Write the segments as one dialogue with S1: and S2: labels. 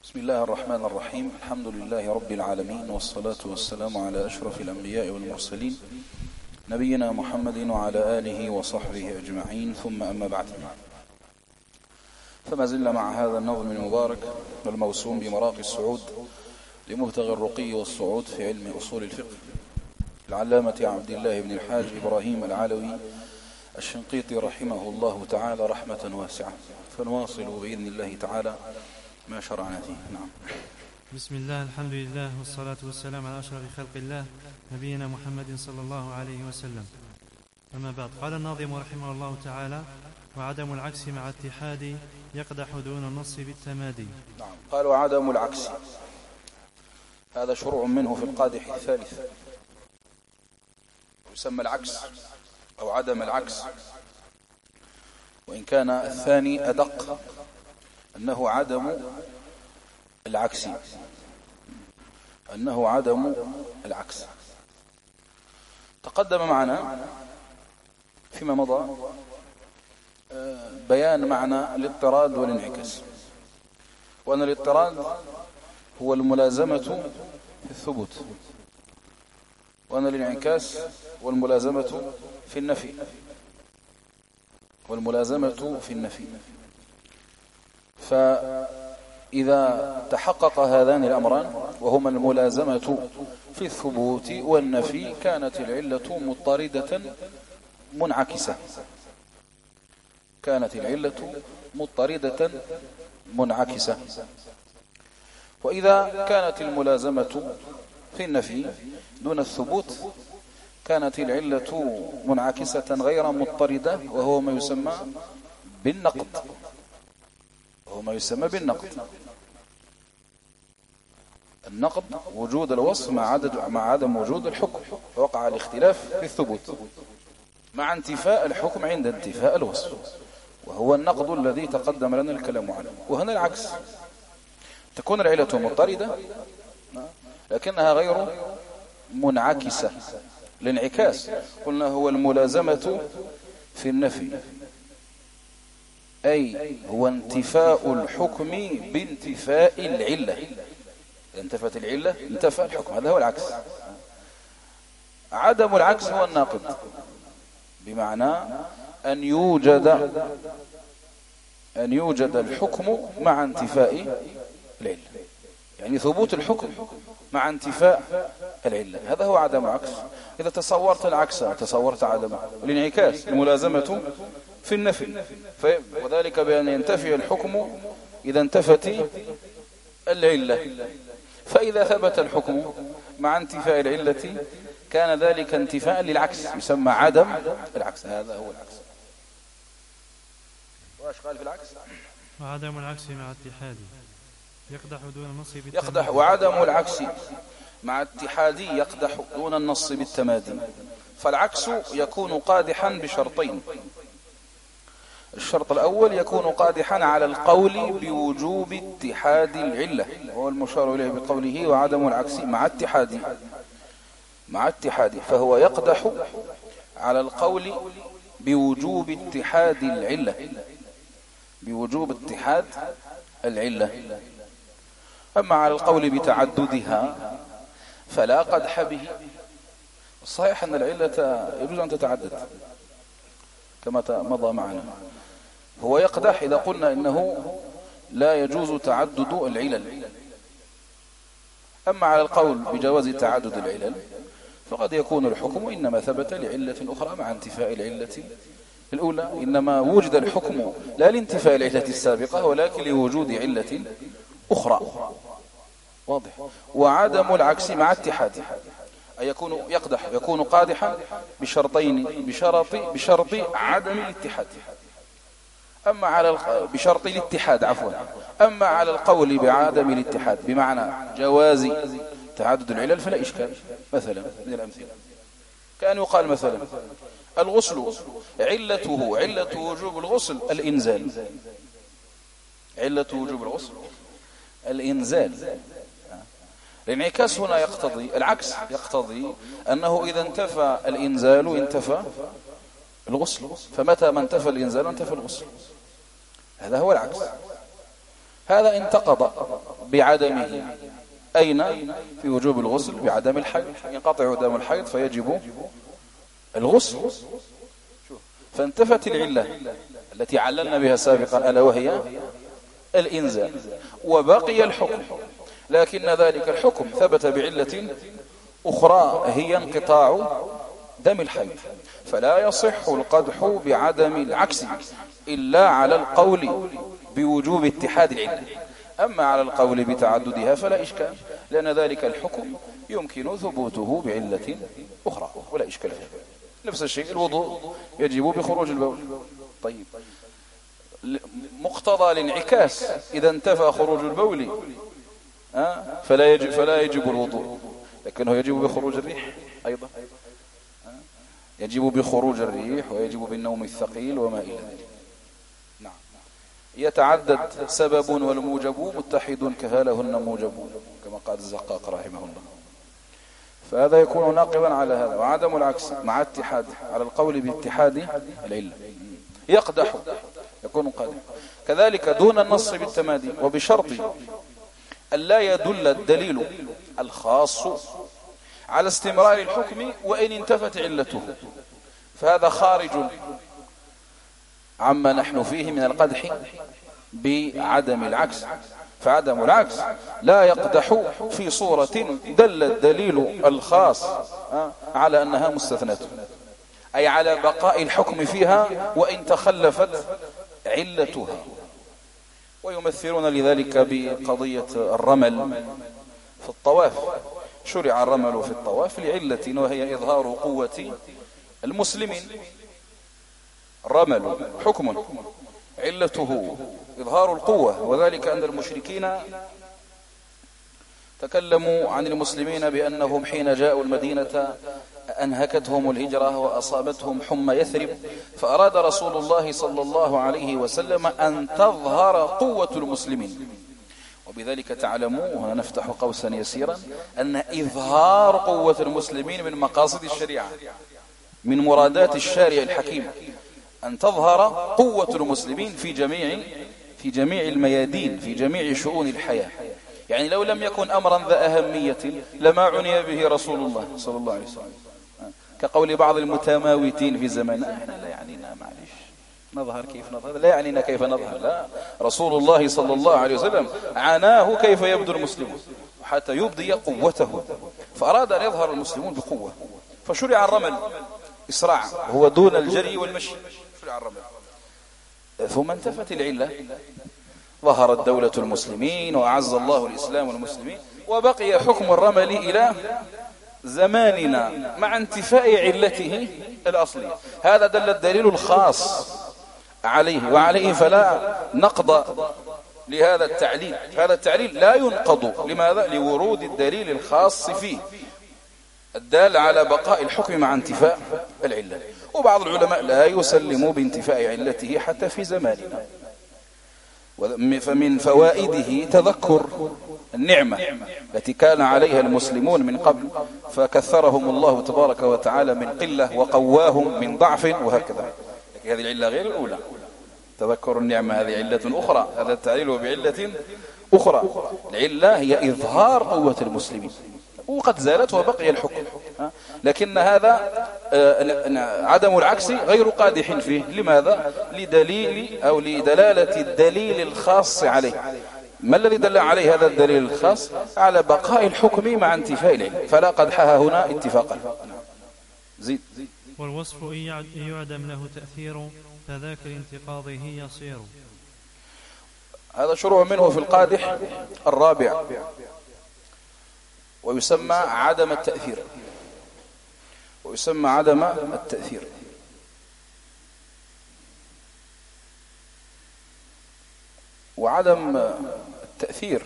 S1: بسم الله الرحمن الرحيم. الحمد لله رب العالمين، والصلاة والسلام على أشرف الأنبياء والمرسلين نبينا محمد وعلى آله وصحبه أجمعين، ثم أما بعد. فما زلنا مع هذا النظم المبارك والموسوم بمراقي الصعود لمبتغى الرقي والصعود في علم أصول الفقه العلامة عبد الله بن الحاج إبراهيم العلوي الشنقيطي رحمه الله تعالى رحمة واسعة، فنواصل بإذن الله تعالى ما شرعنا فيه. نعم.
S2: بسم الله، الحمد لله، والصلاة والسلام على أشرف خلق الله نبينا محمد صلى الله عليه وسلم. أما بعد، قال الناظم رحمه الله تعالى: وعدم العكس مع اتحاد يقدح دون النص بالتمادي.
S1: نعم. قال وعدم العكس، هذا شروع منه في القادح الثالث، يسمى العكس أو عدم العكس، وإن كان الثاني أدق، أنه عدم العكس، أنه عدم العكس. تقدم معنا فيما مضى بيان معنى الاضطراد والانعكاس، وأن الاضطراد هو الملازمة في الثبوت، وأن الانعكاس والملازمة في النفي، والملازمة في النفي. فإذا تحقق هذان الأمران وهما الملازمة في الثبوت والنفي، كانت العلة مضطردة منعكسة، كانت العلة مضطردة منعكسة. وإذا كانت الملازمة في النفي دون الثبوت، كانت العلة منعكسة غير مضطردة، وهو ما يسمى بالنقض، وهو ما يسمى بالنقض. النقض وجود الوصف مع عدم وجود الحكم، وقع الاختلاف في الثبوت مع انتفاء الحكم عند انتفاء الوصف، وهو النقض الذي تقدم لنا الكلام عنه. وهنا العكس، تكون العلة مضطردة لكنها غير منعكسة. الانعكاس قلنا هو الملازمة في النفي، أي هو انتفاء الحكم بانتفاء العلة. إذا انتفت العلة انتفى الحكم، هذا هو العكس. عدم العكس هو الناقض، بمعنى أن يوجد الحكم مع انتفاء العلة، يعني ثبوت الحكم مع انتفاء العلة، هذا هو عدم العكس. إذا تصورت العكس تصورت عدم الانعكاس، الملازمة في النفي، وذلك بأن ينتفي الحكم إذا انتفت العلة. فإذا ثبت الحكم مع انتفاء العلة كان ذلك انتفاء للعكس، يسمى عدم العكس، هذا هو العكس. واش قال في العكس؟
S2: وعدم العكس مع اتحاد يقدح دون النص بالتمادي.
S1: يقدح، وعدم العكس مع اتحاد يقدح دون النص بالتمادي. فالعكس يكون قادحا بشرطين: الشرط الأول يكون قادحا على القول بوجوب اتحاد العلة، وهو المشار إليه بقوله وعدم العكس مع اتحاد، فهو يقدح على القول بوجوب اتحاد العلة، بوجوب اتحاد العلة. أما على القول بتعددها فلا قدح به. الصحيح أن العلة يجوز أن تتعدد كما مضى معنا. هو يقدح إذا قلنا إنه لا يجوز تعدد العلل. أما على القول بجواز تعدد العلل فقد يكون الحكم إنما ثبت لعلة أخرى مع انتفاء العلة الأولى، إنما وجد الحكم لا لانتفاء العلة السابقة ولكن لوجود علة أخرى. واضح. وعدم العكس مع اتحاد، أي يكون قادحا بشرطين: بشرط عدم الاتحاد، أما على بشرط الاتحاد عفوا. أما على القول بعدم الاتحاد بمعنى جواز تعدد العلل فلا إشكال. مثلا من الأمثلة كأن يقال مثلا الغسل علة وجوب الغسل الإنزال، علة وجوب الغسل الإنزال. الانعكاس هنا يقتضي العكس، يقتضي أنه إذا انتفى الإنزال انتفى الغسل، فمتى ما انتفى الإنزال انتفى الغسل، هذا هو العكس. هذا انتقض بعدمه. أين؟ في وجوب الغسل بعدم الحيض. ينقطع دم الحيض فيجب الغسل. فانتفت العلة التي عللنا بها سابقا ألا وهي الإنزال، وبقي الحكم، لكن ذلك الحكم ثبت بعلة أخرى هي انقطاع دم الحيض، فلا يصح القدح بعدم العكس إلا على القول بوجوب اتحاد العلة. أما على القول بتعددها فلا إشكال، لأن ذلك الحكم يمكن ثبوته بعلة أخرى ولا إشكال فيه. نفس الشيء الوضوء يجب بخروج البول. طيب، مقتضى الانعكاس إذا انتفى خروج البول فلا يجب الوضوء، لكنه يجب بخروج الريح أيضا، يجب بخروج الريح ويجب بالنوم الثقيل وما إلى ذلك. نعم. يتعدد سبب والموجب متحد كهالهن موجب كما قال الزقاق رحمه الله. فهذا يكون ناقضا على هذا. وعدم العكس مع اتحاد على القول باتحاد العلة يقدح، يكون قادح. كذلك دون النص بالتمادي، وبشرط أن لا يدل الدليل الخاص على استمرار الحكم وإن انتفت علته، فهذا خارج عما نحن فيه من القدح بعدم العكس. فعدم العكس لا يقدح في صورة دل الدليل الخاص على أنها مستثناة، أي على بقاء الحكم فيها وإن تخلفت علتها. ويمثلون لذلك بقضية الرمل في الطواف. شرع الرمل في الطواف لعلة وهي إظهار قوة المسلمين. الرمل حكم علته إظهار القوة، وذلك أن المشركين تكلموا عن المسلمين بأنهم حين جاءوا المدينة أنهكتهم الهجرة وأصابتهم حمى يثرب، فأراد رسول الله صلى الله عليه وسلم أن تظهر قوة المسلمين. وبذلك تعلموا، وهنا نفتح قوسا يسيرا، أن إظهار قوة المسلمين من مقاصد الشريعة، من مرادات الشارع الحكيم، أن تظهر قوة المسلمين في جميع الميادين، في جميع شؤون الحياة. يعني لو لم يكن أمرا ذا أهمية لما عني به رسول الله صلى الله عليه وسلم، كقول بعض المتماوتين في زماننا: احنا لا يعنينا، معلش نظهر كيف نظهر، لا يعنينا كيف نظهر. لا، رسول الله صلى الله عليه وسلم عناه كيف يبدو المسلمون حتى يبدي قوته، فأراد أن يظهر المسلمون بقوة، فشرع الرمل إسراع، هو دون الجري والمشي، شرع الرمل. ثم انتفت العلة، ظهرت دولة المسلمين وأعز الله الإسلام والمسلمين، وبقي حكم الرمل إلى زماننا مع انتفاء علته الأصلية. هذا دل الدليل الخاص عليه، وعليه فلا نقض لهذا التعليل. هذا التعليل لا ينقض. لماذا؟ لورود الدليل الخاص فيه الدال على بقاء الحكم مع انتفاء العلة. وبعض العلماء لا يسلموا بانتفاء علته حتى في زماننا. فمن فوائده تذكر النعمة التي كان عليها المسلمون من قبل، فكثرهم الله تبارك وتعالى من قلة وقواهم من ضعف، وهكذا. هذه العلة غير الأولى. تذكر النعمة هذه علة أخرى، هذا التعليل بعلة أخرى. العلة هي إظهار قوة المسلمين، وقد زالت وبقي الحكم. لكن هذا عدم العكس غير قادح فيه. لماذا؟ لدليل أو لدلالة الدليل الخاص عليه. ما الذي دل عليه هذا الدليل الخاص؟ على بقاء الحكم مع انتفاء العلة، فلا قدحها هنا اتفاقا. زيد.
S2: والوصف إن يعدم له تأثير فذاك لانتقاضه يصير.
S1: هذا شروع منه في القادح الرابع، ويسمى عدم التأثير، ويسمى عدم التأثير. وعدم التأثير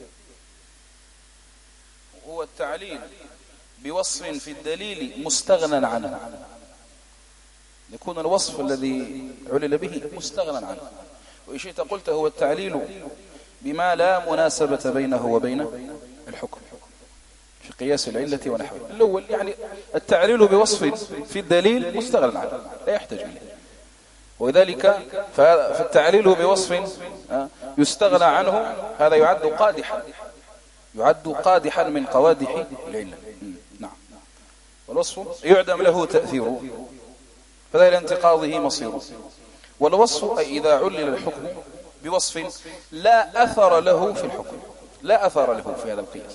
S1: هو التعليل بوصف في الدليل مستغنى عنه، يكون الوصف الذي علل به مستغنى عنه. وإن شئت قلت هو التعليل بما لا مناسبة بينه وبين الحكم في قياس العلة ونحوه. الأول يعني التعليل بوصف في الدليل مستغنى عنه، لا يحتاج إليه. وذلك فالتعليل بوصف يستغنى عنه هذا يعد قادحا، يعد قادحا من قوادح العلة. نعم. والوصف يعدم له تأثيره فذا إلى انتقاضه مصيره. والوصف أي إذا علل الحكم بوصف لا أثر له في الحكم، لا أثر له في هذا القياس.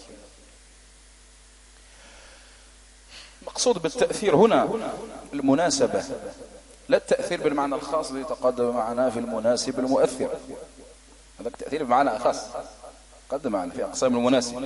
S1: مقصود بالتأثير هنا المناسبة، لا التأثير بالمعنى الخاص الذي تقدم معنا في المناسب المؤثر، هذا التأثير بمعنى خاص قدم معنا في أقسام المناسب،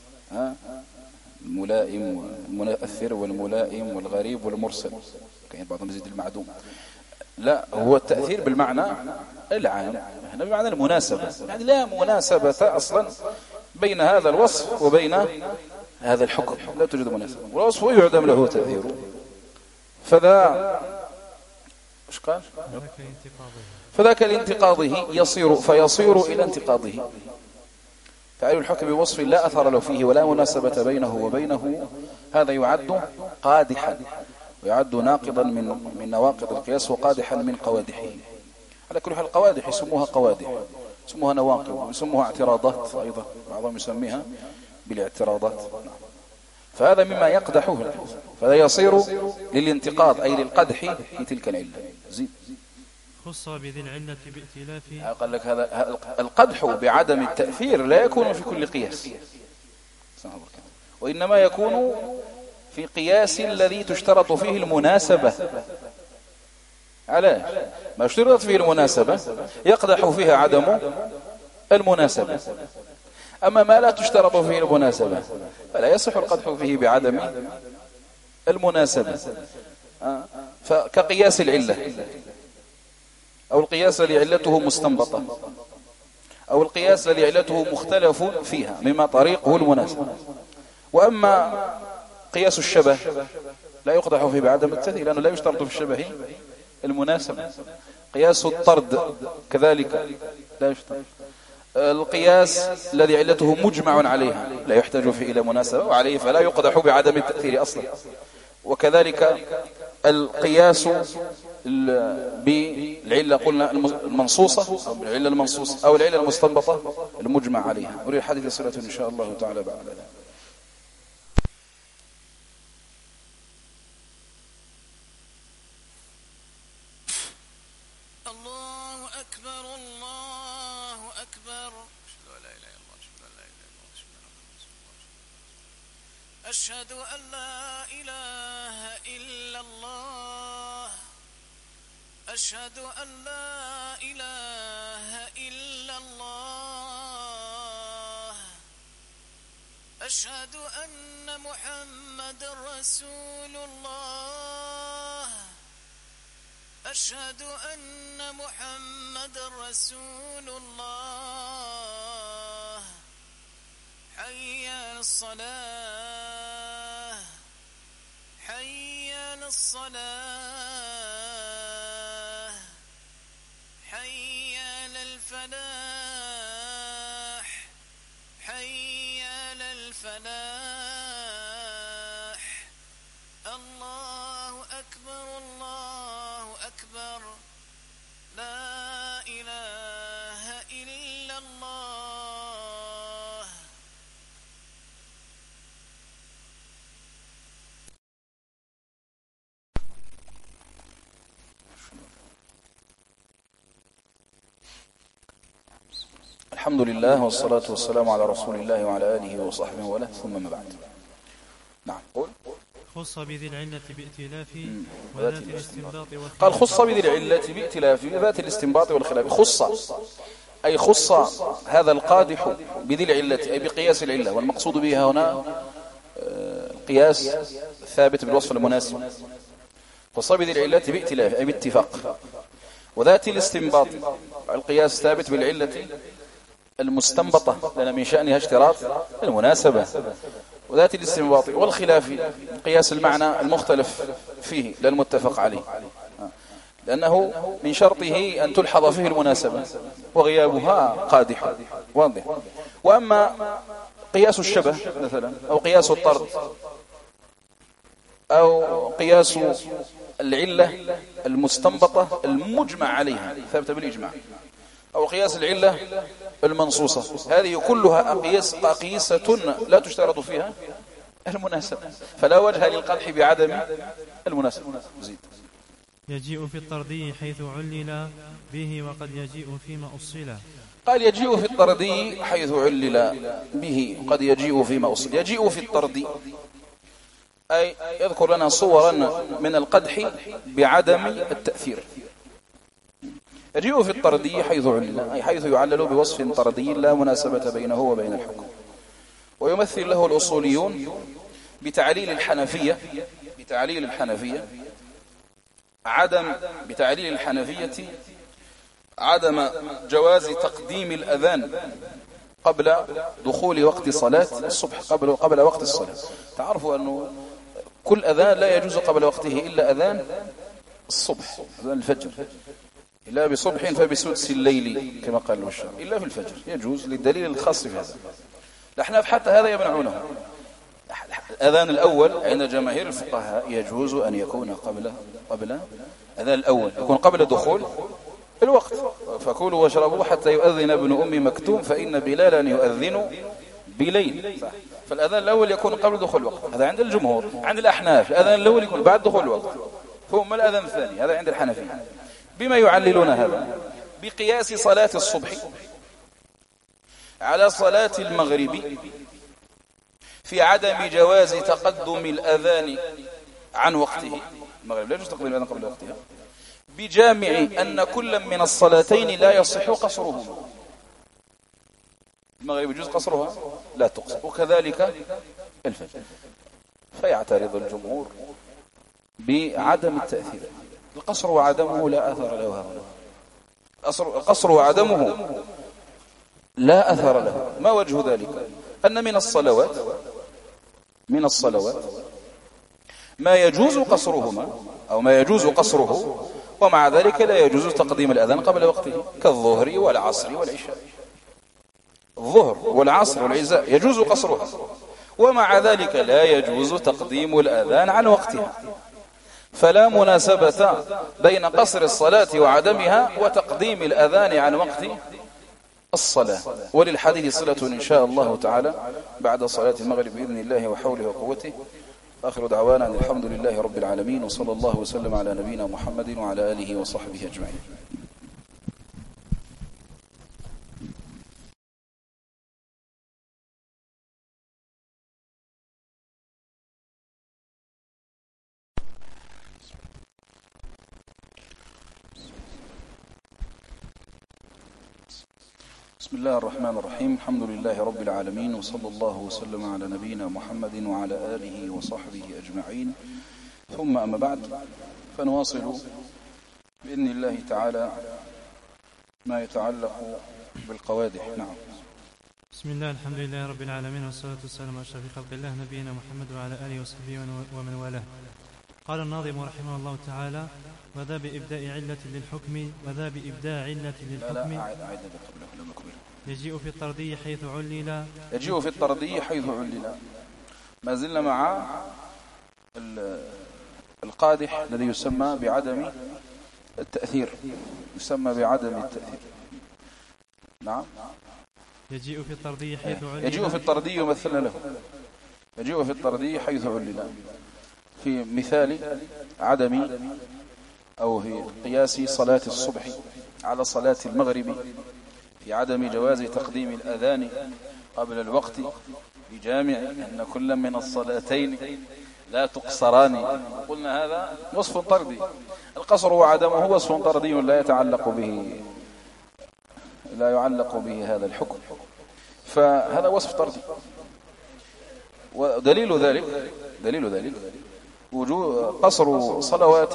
S1: الملائم والمؤثر والملائم والغريب والمرسل، كاين بعضهم يزيد المعدوم. لا، هو التأثير بالمعنى العام، هنا بمعنى المناسبة، يعني لا مناسبة أصلا بين هذا الوصف وبين هذا الحكم، لا توجد مناسبة. والوصف يعدم له تأثيره فذا ايش قال؟ فذاك لانتقاضه فيصير إلى انتقاضه. تعالوا الحكم بوصف لا أثر له فيه ولا مناسبة بينه وبينه، هذا يعد قادحا ويعد ناقضا من نواقض القياس وقادحا من قوادحه. على كل حال القوادح يسموها قوادح، يسموها نواقض، يسموها اعتراضات أيضا، بعضهم يسميها بالاعتراضات. فهذا مما يقدحه القياس، فهذا يصير للانتقاض أي للقدح في تلك العلة. زيد.
S2: خص بذي العلة بائتلافه.
S1: قال لك هذا القدح بعدم التأثير لا يكون في كل قياس، وإنما يكون في قياس الذي تشترط فيه المناسبة. علاش؟ ما اشترط فيه المناسبة يقدح فيها عدم المناسبة، أما ما لا تشترط فيه المناسبة فلا يصح القدح فيه بعدم المناسبة. فكقياس العلة أو القياس الذي علته مستنبطة أو القياس الذي علته مختلف فيها مما طريقه المناسبة. وأما قياس الشبه لا يقدح فيه بعدم التأثير لأنه لا يشترط في الشبه المناسبة. قياس الطرد كذلك لا يشترط. القياس الذي علته مجمع عليها لا يحتاج فيه إلى مناسبة وعليه فلا يقدح بعدم التأثير أصلا. وكذلك القياس بالعلة قلنا المنصوصة أو بالعلة المنصوصة أو العلة المستنبطة المجمع عليها. أريد الحديث صلة إن شاء الله تعالى بعد ذلك.
S3: أشهد أن لا إله إلا الله أشهد أن لا إله إلا الله أشهد أن محمد رسول الله أشهد أن محمد رسول الله حي على الصلاة حي على الصلاة حي على الفلاح حي على الفلاح الله أكبر الله أكبر لا إله إلا الله.
S1: الحمد لله والصلاة والسلام على رسول الله وعلى آله وصحبه وله ثم ما بعد. نعم. قول
S2: خص بذي العلة بائتلاف وذات الاستنباط والخلاف.
S1: قال خص بذي العلة بائتلاف وذات الاستنباط والخلاف. خص أي خص هذا القادح بذي العلة أي بقياس العلة، والمقصود بها هنا قياس ثابت بالوصف المناسب. خص بذي العلة بائتلاف أي باتفاق. وذات الاستنباط القياس ثابت بالعلة المستنبطة لأن من شأنها اشتراط المناسبة. وذات الاستنباط والخلاف قياس المعنى المختلف فيه لا المتفق عليه، لأنه من شرطه أن تلحظ فيه المناسبة وغيابها قادح واضح. وأما قياس الشبه مثلا أو قياس الطرد أو قياس العلة المستنبطة المجمع عليها ثابتة بالإجماع، أو قياس العلة المنصوصة، هذه كلها أقيسة لا تشترط فيها المناسبة، فلا وجه للقدح بعدم المناسبة. زيد.
S2: يجيء في الطردي حيث علل به وقد يجيء فيما أصل.
S1: قال يجيء في الطردي حيث علل به وقد يجيء فيما أصل. يجيء في الطردي أي يذكر لنا صورا من القدح بعدم التأثير. يجيء في الطردي حيث علل أي حيث يعلل بوصف طردي لا مناسبة بينه وبين الحكم. ويمثل له الأصوليون بتعليل الحنفية عدم جواز تقديم الأذان قبل دخول وقت صلاة الصبح، قبل وقت الصلاة. تعرفوا أنه كل أذان لا يجوز قبل وقته إلا أذان الصبح، أذان الفجر، إلا بصبح فبسدس الليل كما قال الشارع، إلا في الفجر يجوز للدليل الخاص في هذا. الأحناف حتى هذا يمنعونه. الأذان الأول عند جماهير الفقهاء يجوز أن يكون قبل أذان الأول، يكون قبل دخول الوقت. فكلوا واشربوا حتى يؤذن ابن أم مكتوم فإن بلالا يؤذن بليل. فالأذان الأول يكون قبل دخول الوقت، هذا عند الجمهور. عند الأحناف الأذان الأول يكون بعد دخول الوقت، ثم الأذان الثاني، هذا عند الحنفية. بما يعللون هذا؟ بقياس صلاة الصبح على صلاة المغرب في عدم جواز تقدم الأذان عن وقته. المغرب لا يجوز تقديم الأذان قبل وقتها، بجامع أن كل من الصلاتين لا يصح قصرهما. المغرب يجوز قصرها لا تقصر، وكذلك الفجر. فيعترض الجمهور بعدم التأثير. القصر وعدمه لا أثر له هنا. القصر وعدمه لا أثر له. ما وجه ذلك؟ أن من الصلوات ما يجوز قصرهما أو ما يجوز قصره، ومع ذلك لا يجوز تقديم الأذان قبل وقته، كالظهر والعصر والعشاء. الظهر والعصر والعشاء يجوز قصرها، ومع ذلك لا يجوز تقديم الأذان عن وقتها. فلا مناسبة بين قصر الصلاة وعدمها وتقديم الأذان عن وقت الصلاة. وللحديث صلة إن شاء الله تعالى بعد صلاة المغرب بإذن الله وحوله وقوته. آخر دعوانا أن الحمد لله رب العالمين، وصلى الله وسلم على نبينا محمد وعلى آله وصحبه أجمعين. بسم الله الرحمن الرحيم. الحمد لله رب العالمين، وصلى الله وسلم على نبينا محمد وعلى آله وصحبه أجمعين. ثم أما بعد، فنواصل بإذن الله تعالى ما يتعلق بالقوادح. نعم.
S2: بسم الله، الحمد لله رب العالمين، والصلاة والسلام على أشرف خلق الله نبينا محمد وعلى آله وصحبه ومن والاه. قال الناظم رحمه الله تعالى: وذا بإبداء علة للحكم يجيء في الطردي حيث علل.
S1: ما زلنا مع القادح الذي يسمى بعدم التأثير، نعم.
S2: يجيء في الطردي حيث علل.
S1: يجيء في الطردي يمثلنا له. يجيء في الطردي حيث علل، في مثال عدم أو في قياس صلاة الصبح على صلاة المغرب في عدم جواز تقديم الأذان قبل الوقت، بجامع أن كل من الصلاتين لا تقصران. قلنا هذا وصف طردي. القصر وعدمه وصف طردي لا يعلق به هذا الحكم، فهذا وصف طردي. ودليل ذلك وجود قصر صلوات،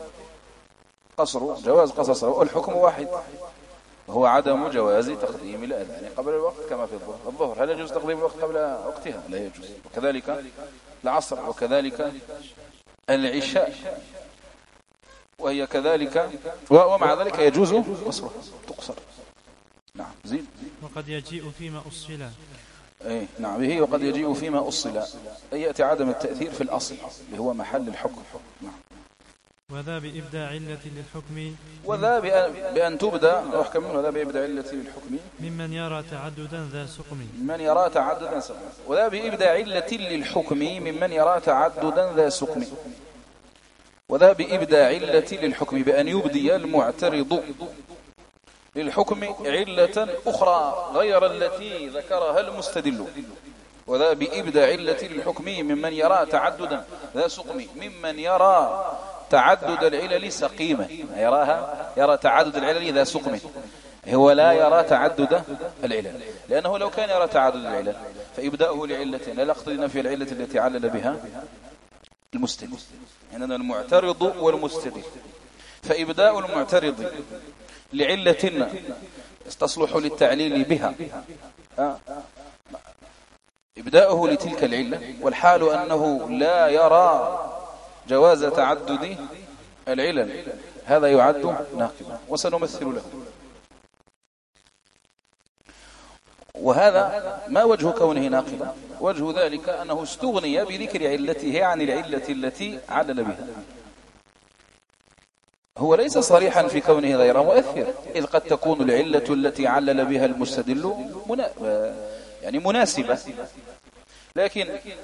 S1: جواز قصر صلوات، والحكم واحد، وهو عدم جواز تقديم الأذان قبل الوقت كما في الظهر. هل يجوز تقديم الوقت قبل وقتها؟ لا يجوز. وكذلك العصر، وكذلك العشاء، وهي كذلك، ومع ذلك يجوز قصرها، تقصر. نعم. زين.
S2: وقد يجيء فيما أصل.
S1: اي نعم، به وقد يجيء فيما أصل، أي يأتي عدم التأثير في الأصل اللي هو محل الحكم. نعم.
S2: وذا بإبداع علة للحكم
S1: وذا بأن تبدأ وذا بإبداع علة للحكم
S2: ممن يرى تعددا ذا سقم
S1: من يرى تعددا سقم وذا بإبداع علة للحكم ممن يرى تعددا ذا سقم وذا بإبداع علة للحكم بأن يبدي المعترض للحكم علة أخرى غير التي ذكرها المستدل وذا بإبداع علة للحكم ممن يرى تعددا ذا سقم ممن يرى تعدد العلل سقيمة يرى تعدد العلل ذا سقم هو لا يرى تعدد العلل لأنه لو كان يرى تعدد العلل فإبداؤه لعلة لا يقتضي في العلة التي علل بها المستدل يعني المعترض والمستدل فإبداء المعترض لعلة تصلح للتعليل بها إبداؤه لتلك العلة والحال أنه لا يرى جواز تعدد العلل هذا يعد ناقضا وسنمثل له وهذا ما وجه كونه ناقضا وجه ذلك أنه استغني بذكر علته عن العلة التي علل بها هو ليس صريحا في كونه غير مؤثر إذ قد تكون العلة التي علل بها المستدل مناسبة لكن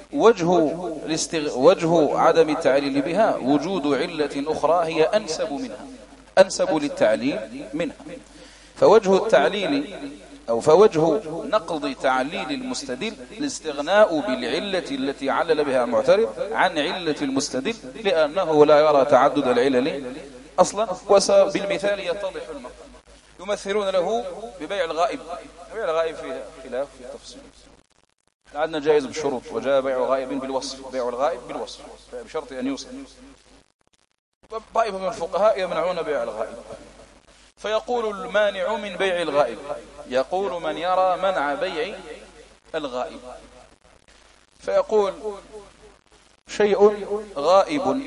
S1: وجه عدم التعليل بها وجود علة أخرى هي أنسب للتعليل منها فوجه التعليل أو فوجه نقض تعليل المستدل الاستغناء بالعلة التي علل بها المعترض عن علة المستدل لأنه لا يرى تعدد العلل أصلا وبالمثال يتضح المقام يمثلون له ببيع الغائب بيع الغائب فيه خلاف في التفصيل عندنا جائز بالشروط وجاء بيع غائب بالوصف بيع الغائب بالوصف بشرط أن يوصف طائفة من الفقهاء يمنعون بيع الغائب فيقول المانع من بيع الغائب يقول من يرى منع بيع الغائب فيقول شيء غائب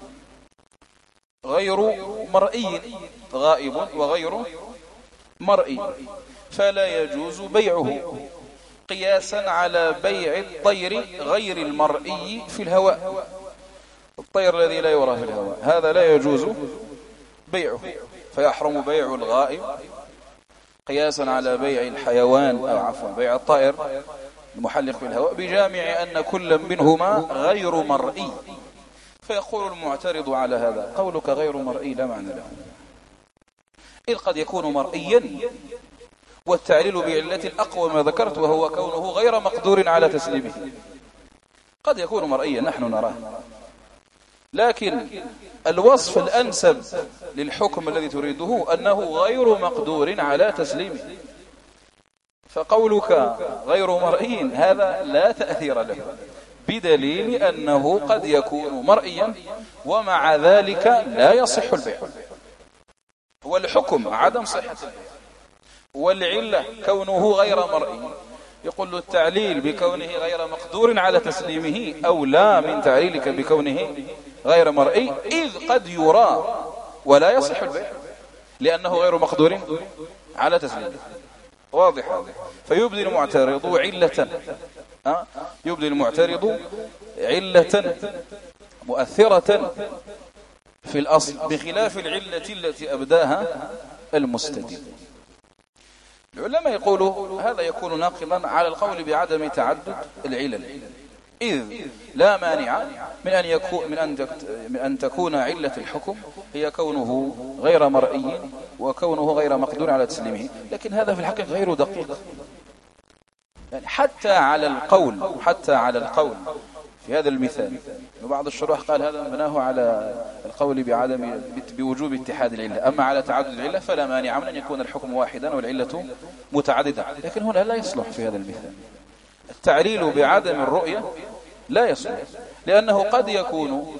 S1: غير مرئي غائب وغير مرئي فلا يجوز بيعه قياسا على بيع الطير غير المرئي في الهواء الطير الذي لا يرى في الهواء هذا لا يجوز بيعه فيحرم بيع الغائب قياسا على بيع الحيوان أو عفوا بيع الطائر المحلق في الهواء بجامع أن كل منهما غير مرئي فيقول المعترض على هذا قولك غير مرئي لا معنى له إذ قد يكون مرئيا والتعليل بعلة أقوى ما ذكرت وهو كونه غير مقدور على تسليمه قد يكون مرئيا نحن نراه لكن الوصف الأنسب للحكم الذي تريده أنه غير مقدور على تسليمه فقولك غير مرئي هذا لا تأثير له بدليل أنه قد يكون مرئيا ومع ذلك لا يصح البيع والحكم عدم صحة البيع والعلة كونه غير مرئي يقول له التعليل بكونه غير مقدور على تسليمه أو لا من تعليلك بكونه غير مرئي إذ قد يرى ولا يصح البيع لأنه غير مقدور على تسليمه واضح فيبدي المعترض علة يبدي المعترض علة مؤثرة في الأصل بخلاف العلة التي أبداها المستدل العلماء يقولوا هذا يكون ناقضا على القول بعدم تعدد العلل إذ لا مانع من أن تكون علة الحكم هي كونه غير مرئي وكونه غير مقدور على تسليمه لكن هذا في الحقيقة غير دقيق يعني حتى على القول في هذا المثال وبعض الشروح قال هذا مبناه على القول بوجوب اتحاد العلة أما على تعدد العلة فلا مانع من أن يكون الحكم واحدا والعلة متعددة لكن هنا لا يصلح في هذا المثال التعليل بعدم الرؤية لا يصلح لأنه قد يكون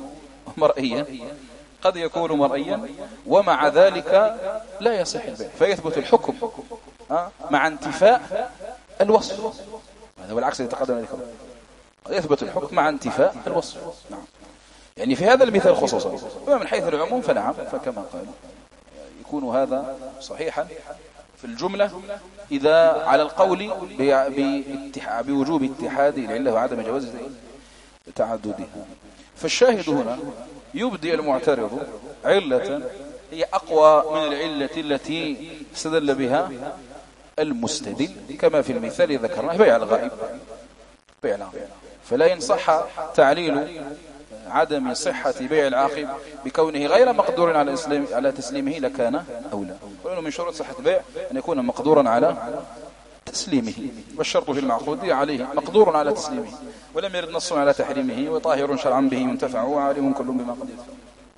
S1: مرئيا ومع ذلك لا يصح البيع فيثبت الحكم مع انتفاء الوصف هذا والعكس يتقدم ذلك يثبت الحكم مع انتفاء الوصف نعم. يعني في هذا المثال خصوصا من حيث العموم فنعم فكما قال يكون هذا صحيحا في الجملة إذا على القول بوجوب اتحاد العلة وعدم جواز تعددها فالشاهد هنا يبدي المعترض علة هي أقوى من العلة التي استدل بها المستدل، كما في المثال ذكرناه بيع الغائب. فلا إن صح تعليل عدم صحة بيع العاقب بكونه غير مقدور على تسليمه لكان أولى، وإنه من شروط صحة البيع أن يكون مقدورا على تسليمه، والشرط في المعقود عليه مقدور على تسليمه، ولم يرد نص على تحريمه، وطاهر شرعا به ينتفع، وعالم كل بما قد يدفع.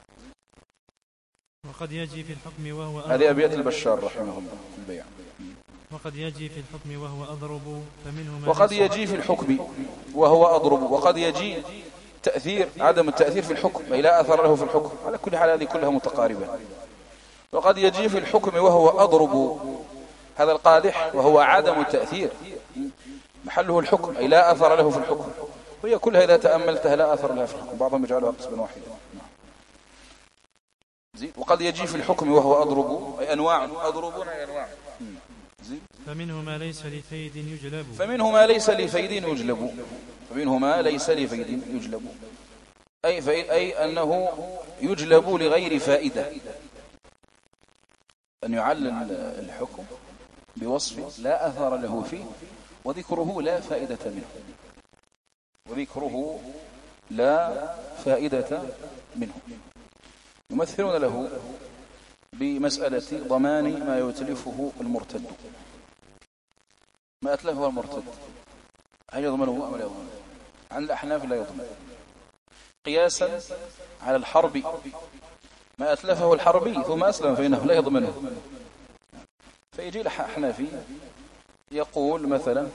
S2: وقد يجي في الحكم وهو
S1: هذه أبيات البشار رحمه الله في البيع.
S2: وقد يجي في الحكم وهو أضرب فمنه
S1: وقد يجي في الحكم وهو أضرب، وقد يجي تأثير عدم التأثير في الحكم أي لا أثر له في الحكم، على كل حال هذه كلها متقاربة. وقد يجي في الحكم وهو أضرب، هذا القادح وهو عدم التأثير محله الحكم أي لا أثر له في الحكم، وهي كلها إذا تأملتها لا أثر لها في الحكم، بعضهم يجعلها قسما واحدا. وقد يجي في الحكم وهو أضرب أي أنواع، أضربون أي أنواع.
S2: فمنه ما ليس لفيد يجلب،
S1: فمنه ما ليس لفيد يجلب، فمنه ما ليس لفيد يجلب أي أنه يجلب لغير فائدة، أن يعلل الحكم بوصف لا أثر له فيه وذكره لا فائدة منه، وذكره لا فائدة منه. يمثلون له بمسألة ضمان ما يتلفه المرتد. ما أتلفه المرتد هل يضمنه أم لا يضمنه؟ عن الأحناف لا يضمن، قياسا على الحرب، ما أتلفه الحربي ثم أسلم فإنه لا يضمنه. فيجي الأحنافي يقول مثلا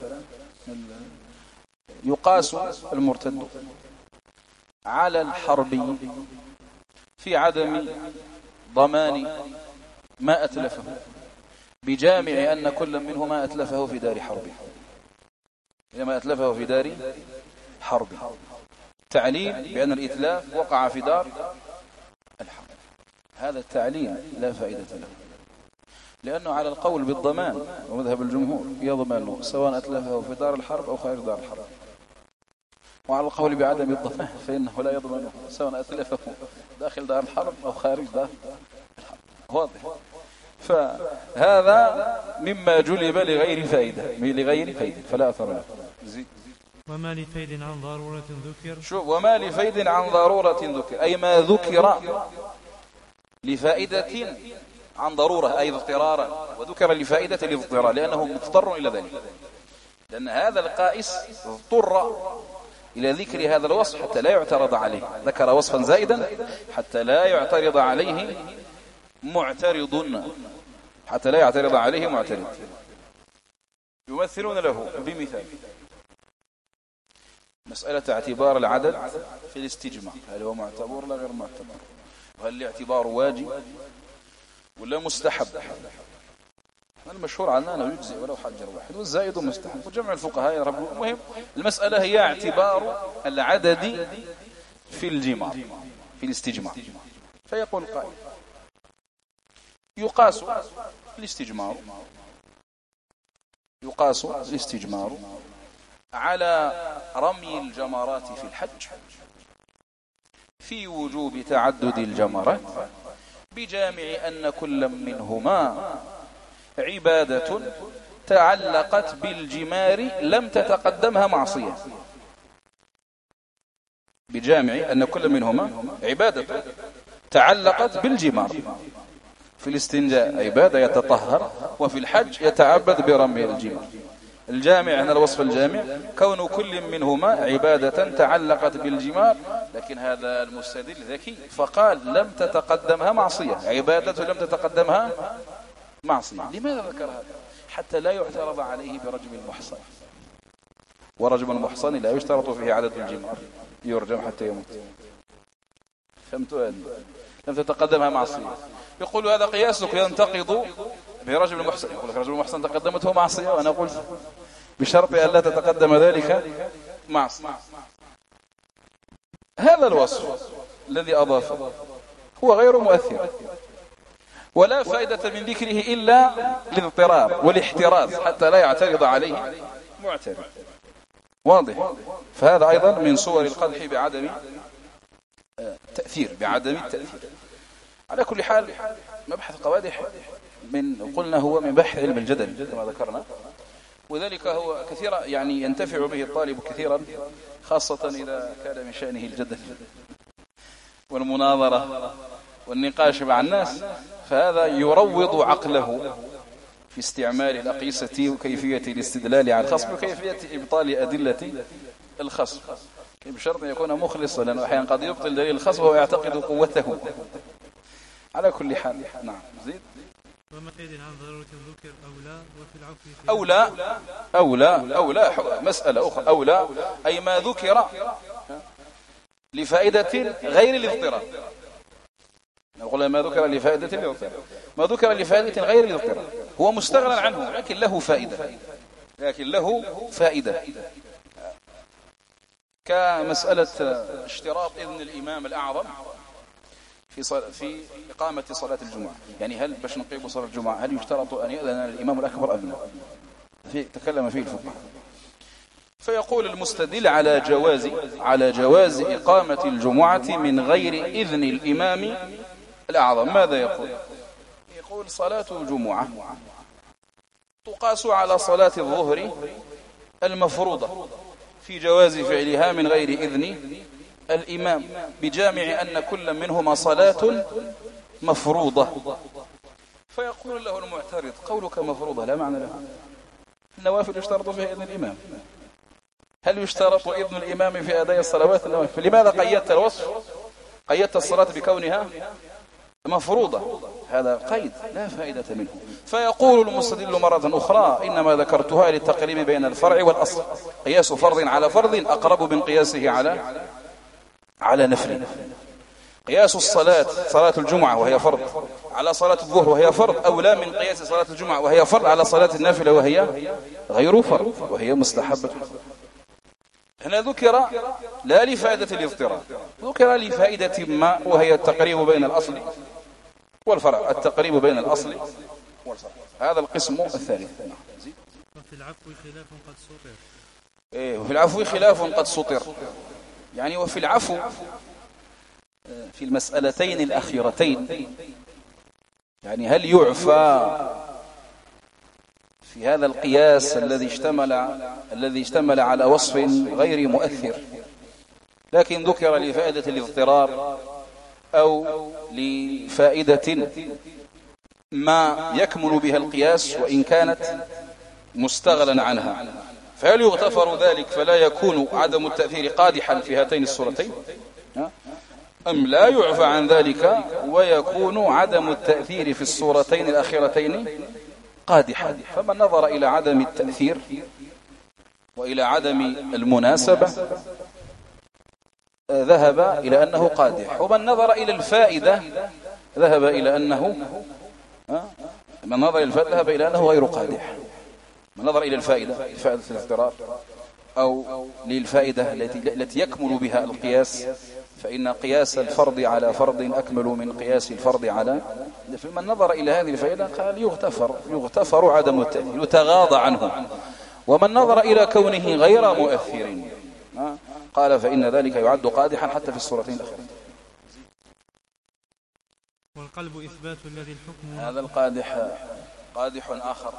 S1: يقاس المرتد على الحربي في عدم ضمان ما أتلفه بجامع أن كل منهما أتلفه في دار حرب، ما أتلفه في دار حرب، تعليل بأن الإتلاف وقع في دار الحرب. هذا التعليل لا فائدة له، لأنه على القول بالضمان ومذهب الجمهور يضمن سواء أتلفه في دار الحرب أو خارج دار الحرب، وعلى القول بعدم الضمان فإنه لا يضمنه سواء أتلفه داخل دار الحرب أو خارج دار الحرب. واضح؟ فهذا مما جلب لغير فائدة فلا أثر له.
S2: وما لفيد عن ضرورة ذكر،
S1: شوف، وما لفيد عن ضرورة ذكر أي ما ذكر لفائدة عن ضرورة أي اضطرارا، وذكر لفائدة الاضطرار لأنه مضطر إلى ذلك، لأن هذا القائس اضطر إلى ذكر هذا الوصف حتى لا يعترض عليه، ذكر وصفا زائدا حتى لا يعترض عليه معترض، حتى لا يعترض عليه معترض. يمثلون له بمثال مسألة اعتبار العدد في الاستجماع، هل هو معتبر لا غير معتبر، وهل الاعتبار واجب ولا مستحب. المشهور عنه أنه يجزئ ولو حجر واحد، والزائد مستحب، وجمع الفقهاء يربون. المهم المسألة هي اعتبار العدد في الجماع في الاستجماع. فيقول قائل يقاس الاستجمار على رمي الجمرات في الحج في وجوب تعدد الجمرات بجامع أن كل منهما عبادة تعلقت بالجمار لم تتقدمها معصية. بجامع أن كل منهما عبادة تعلقت بالجمار، في الاستنجاء عبادة يتطهر، وفي الحج يتعبد برمي الجمار. الجامع هنا الوصف الجامع كون كل منهما عبادة تعلقت بالجمار، لكن هذا المستدل ذكي فقال لم تتقدمها معصية، عبادة لم تتقدمها معصية. لماذا ذكر هذا؟ حتى لا يعترض عليه برجم المحصن، ورجم المحصن لا يشترط فيه عدد الجمار، يرجم حتى يموت. فهمتوا؟ لم تتقدمها معصية. يقول هذا قياسك ينتقض برجم المحصن، يقول لك رجم المحصن تقدمته معصية، وأنا أقول بشرط أن لا تتقدم ذلك معصية. هذا الوصف الذي أضافه هو غير مؤثر، ولا فائدة من ذكره إلا للاضطرار والاحتراز حتى لا يعترض عليه معترض. واضح؟ فهذا أيضا من صور القدح بعدم التأثير. على كل حال مبحث قوادح قلنا هو من بحث علم الجدل كما ذكرنا، وذلك هو كثيرا يعني ينتفع به الطالب كثيرا، خاصة إذا كان من شأنه الجدل والمناظرة والنقاش مع الناس، فهذا يروض عقله في استعمال الأقيسة وكيفية الاستدلال على الخصم وكيفية إبطال أدلة الخصم، بشرط أن يكون مخلصا، لأنه أحيانا قد يبطل دليل الخصم وهو يعتقد قوته. على كل حال. نعم زيد.
S2: وما قيد عن ضرورة ذكر
S1: أو لا مسألة أخرى. أو لا أي ما ذكر لفائدة غير الاضطراب. نقول ما ذكر لفائدة الاضطراب، ما ذكر لفائدة غير الاضطراب هو مستغنى عنه لكن له فائدة، كمسألة اشتراط إذن الإمام الأعظم في إقامة صلاة الجمعة. يعني هل باش نقيم صلاة الجمعة هل يشترط أن يأذن الإمام الأكبر أم لا؟ تكلم فيه الفقهاء. فيقول المستدل على جواز إقامة الجمعة من غير إذن الإمام الأعظم. ماذا يقول صلاة الجمعة تقاس على صلاة الظهر المفروضة في جواز فعلها من غير إذن الإمام، بجامع أن كل منهما صلاة مفروضة. فيقول له المعترض قولك مفروضة لا معنى لها، النوافل يشترط فيها إذن الإمام. هل يشترط إذن الإمام في أداء الصلوات النوافل؟ لماذا قيدت الوصف، قيدت الصلاة بكونها مفروضة؟ هذا قيد لا فائدة منه. فيقول المستدل مرة أخرى إنما ذكرتها للتقريب بين الفرع والأصل، قياس فرض على فرض أقرب من قياسه على نفل. قياس صلاة الجمعة وهي فرض على صلاة الظهر وهي فرض أولى من قياس صلاة الجمعة وهي فرض على صلاة النافلة وهي غير فرض وهي مستحبة. هنا ذكر لا لفائدة الاضطراب، ذكر لفائدة ما وهي التقريب بين الأصل والفرع، التقريب بين الأصل والفرع. هذا القسم الثالث.
S2: وفي العفو خلاف قد سطر.
S1: وفي العفو خلاف قد سطر، يعني وفي العفو في المسألتين الأخيرتين، يعني هل يعفى في هذا القياس الذي اشتمل على وصف غير مؤثر لكن ذكر لفائدة الاضطرار أو لفائدة ما يكمل بها القياس وإن كانت مستغلا عنها، فهل يغتفر ذلك فلا يكون عدم التأثير قادحا في هاتين الصورتين، أم لا يعفى عن ذلك ويكون عدم التأثير في الصورتين الأخيرتين قادحا؟ فمن نظر إلى عدم التأثير وإلى عدم المناسبة ذهب إلى أنه قادح، ومن نظر إلى الفائدة ذهب إلى أنه ذهب إلى أنه غير قادح. من نظر إلى فائدة الاضطرار أو للفائدة التي يكمل بها القياس، فإن قياس الفرض على فرض أكمل من قياس الفرض على. فمن نظر إلى هذه الفائدة قال يغتفر عدم التأثير، يتغاضى عنه. ومن نظر إلى كونه غير مؤثر قال فإن ذلك يعد قادحا حتى في الصورتين الأخيرة.
S2: والقلب إثبات الذي الحكم.
S1: هذا القادح قادح آخر.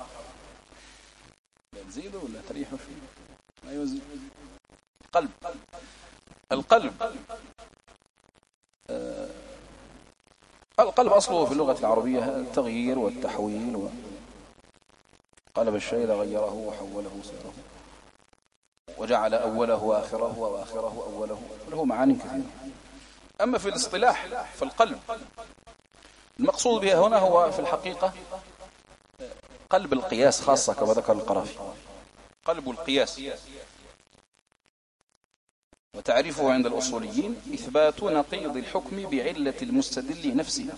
S1: نزيد ولا تريح فيه؟ ما يزيد. القلب أصله في اللغة العربية التغيير والتحويل، قلب الشيء غيره وحوله صيره وجعل أوله وآخره وآخره أوله، له معاني كثيرة. أما في الاصطلاح فالقلب المقصود بها هنا هو في الحقيقة قلب القياس خاصة كما ذكر القرافي، قلب القياس. وتعرفه عند الأصوليين إثبات نقيض الحكم بعلة المستدل نفسها،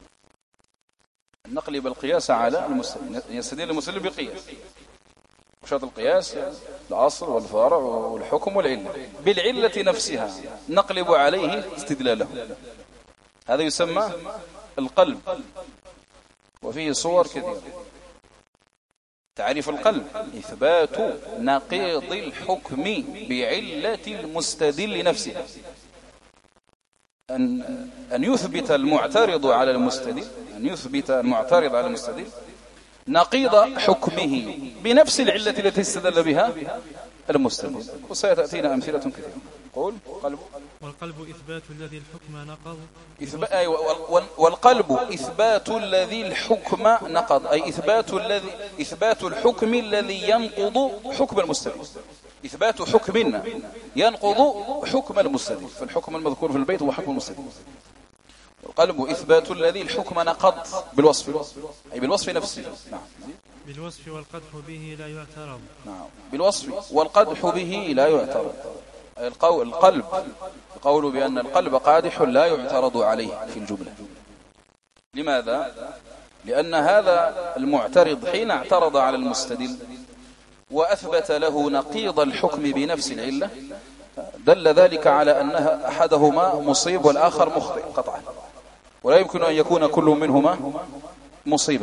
S1: نقلب القياس على المستدل، يستدل المستدل بقياس، وشرط القياس الأصل والفرع والحكم والعلة، بالعلة نفسها نقلب عليه استدلاله. هذا يسمى القلب، وفيه صور كثيرة. تعريف القلب إثبات نقيض الحكم بعلة المستدل نفسها، أن يثبت المعترض على المستدل، أن يثبت المعترض على المستدل نقيض حكمه بنفس العلة التي استدل بها المستدل. وسيتأتينا أمثلة كثيرة. قول
S2: والقلب إثبات الذي الحكم نقض.
S1: والقلب إثبات الذي الحكم نقض، أي إثبات الحكم الذي ينقض حكم المستدل. إثبات حكم ينقض حكم المستدل، فالحكم المذكور في البيت هو حكم المستدل. القلب إثبات الذي الحكم نقض بالوصف، أي بالوصف نفسه. نعم.
S2: بالوصف والقدح به لا يعترض.
S1: نعم. بالوصف والقدح به لا يعترض. القلب قول بأن القلب قادح لا يعترض عليه في الجملة. لماذا؟ لأن هذا المعترض حين اعترض على المستدل وأثبت له نقيض الحكم بنفس العلة دل ذلك على أن أحدهما مصيب والآخر مخطئ قطعا، ولا يمكن أن يكون كل منهما مصيبا.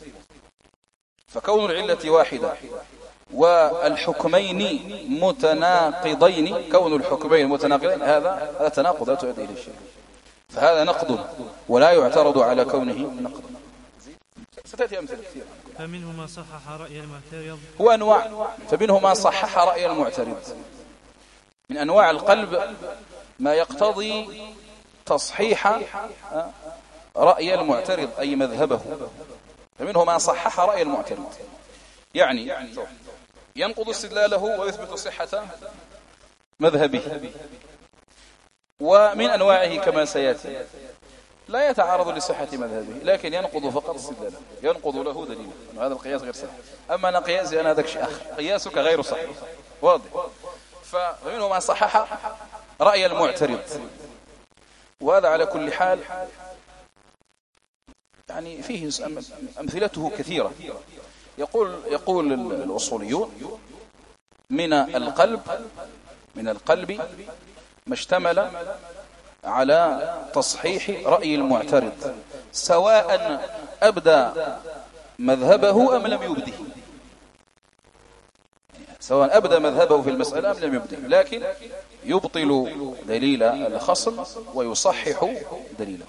S1: فكون العلة واحدة والحكمين متناقضين، كون الحكمين متناقضين هذا تناقض لا تؤدي إلى شيء، فهذا نقض ولا يعترض على كونه نقض. ستأتي أمثلة كثيرة.
S2: فمنه ما صحح رأي المعترض،
S1: هو أنواع، فمنه ما صحح رأي المعترض. من أنواع القلب ما يقتضي تصحيح رأي المعترض أي مذهبه، فمنه ما صحح رأي المعترض، يعني ينقض استدلاله ويثبت صحة مذهبه. ومن أنواعه كما سيأتي لا يتعارض لصحة مذهبه، لكن ينقض فقط استدلاله، ينقض له دليله. هذا القياس غير صحيح. أما أنا قياسي أنا هذاك شيء آخر، قياسك غير صحيح. واضح. فمنه ما صحح رأي المعترض، وهذا على كل حال يعني فيه أمثلته كثيرة. يقول الأصوليون من القلب ما اشتمل على تصحيح رأي المعترض سواء أبدى مذهبه أم لم يبده، سواء أبدى مذهبه في المسألة أم لم يبده، لكن يبطل دليل الخصم ويصحح دليله،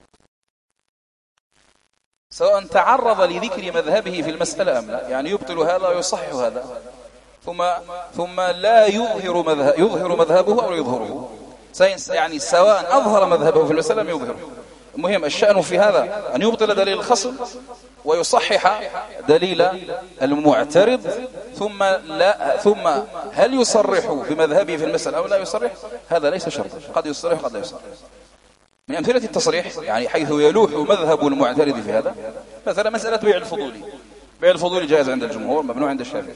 S1: سواء تعرض لذكر مذهبه في المسألة أم لا، يعني يبطل هذا ويصحح هذا، ثم لا يظهر مذهبه أو يظهره، يعني سواء أظهر مذهبه في المسألة أم يظهره. المهم الشأن في هذا أن يبطل دليل الخصم ويصحح دليل المعترض، ثم هل يصرح بمذهبه في المسألة أو لا يصرح؟ هذا ليس شرطا، قد يصرح قد لا يصرح. من أمثلة التصريح يعني حيث يلوح مذهب المعترض في هذا، مثلا مسألة بيع الفضولي. بيع الفضولي جائز عند الجمهور، ممنوع عند الشافعي.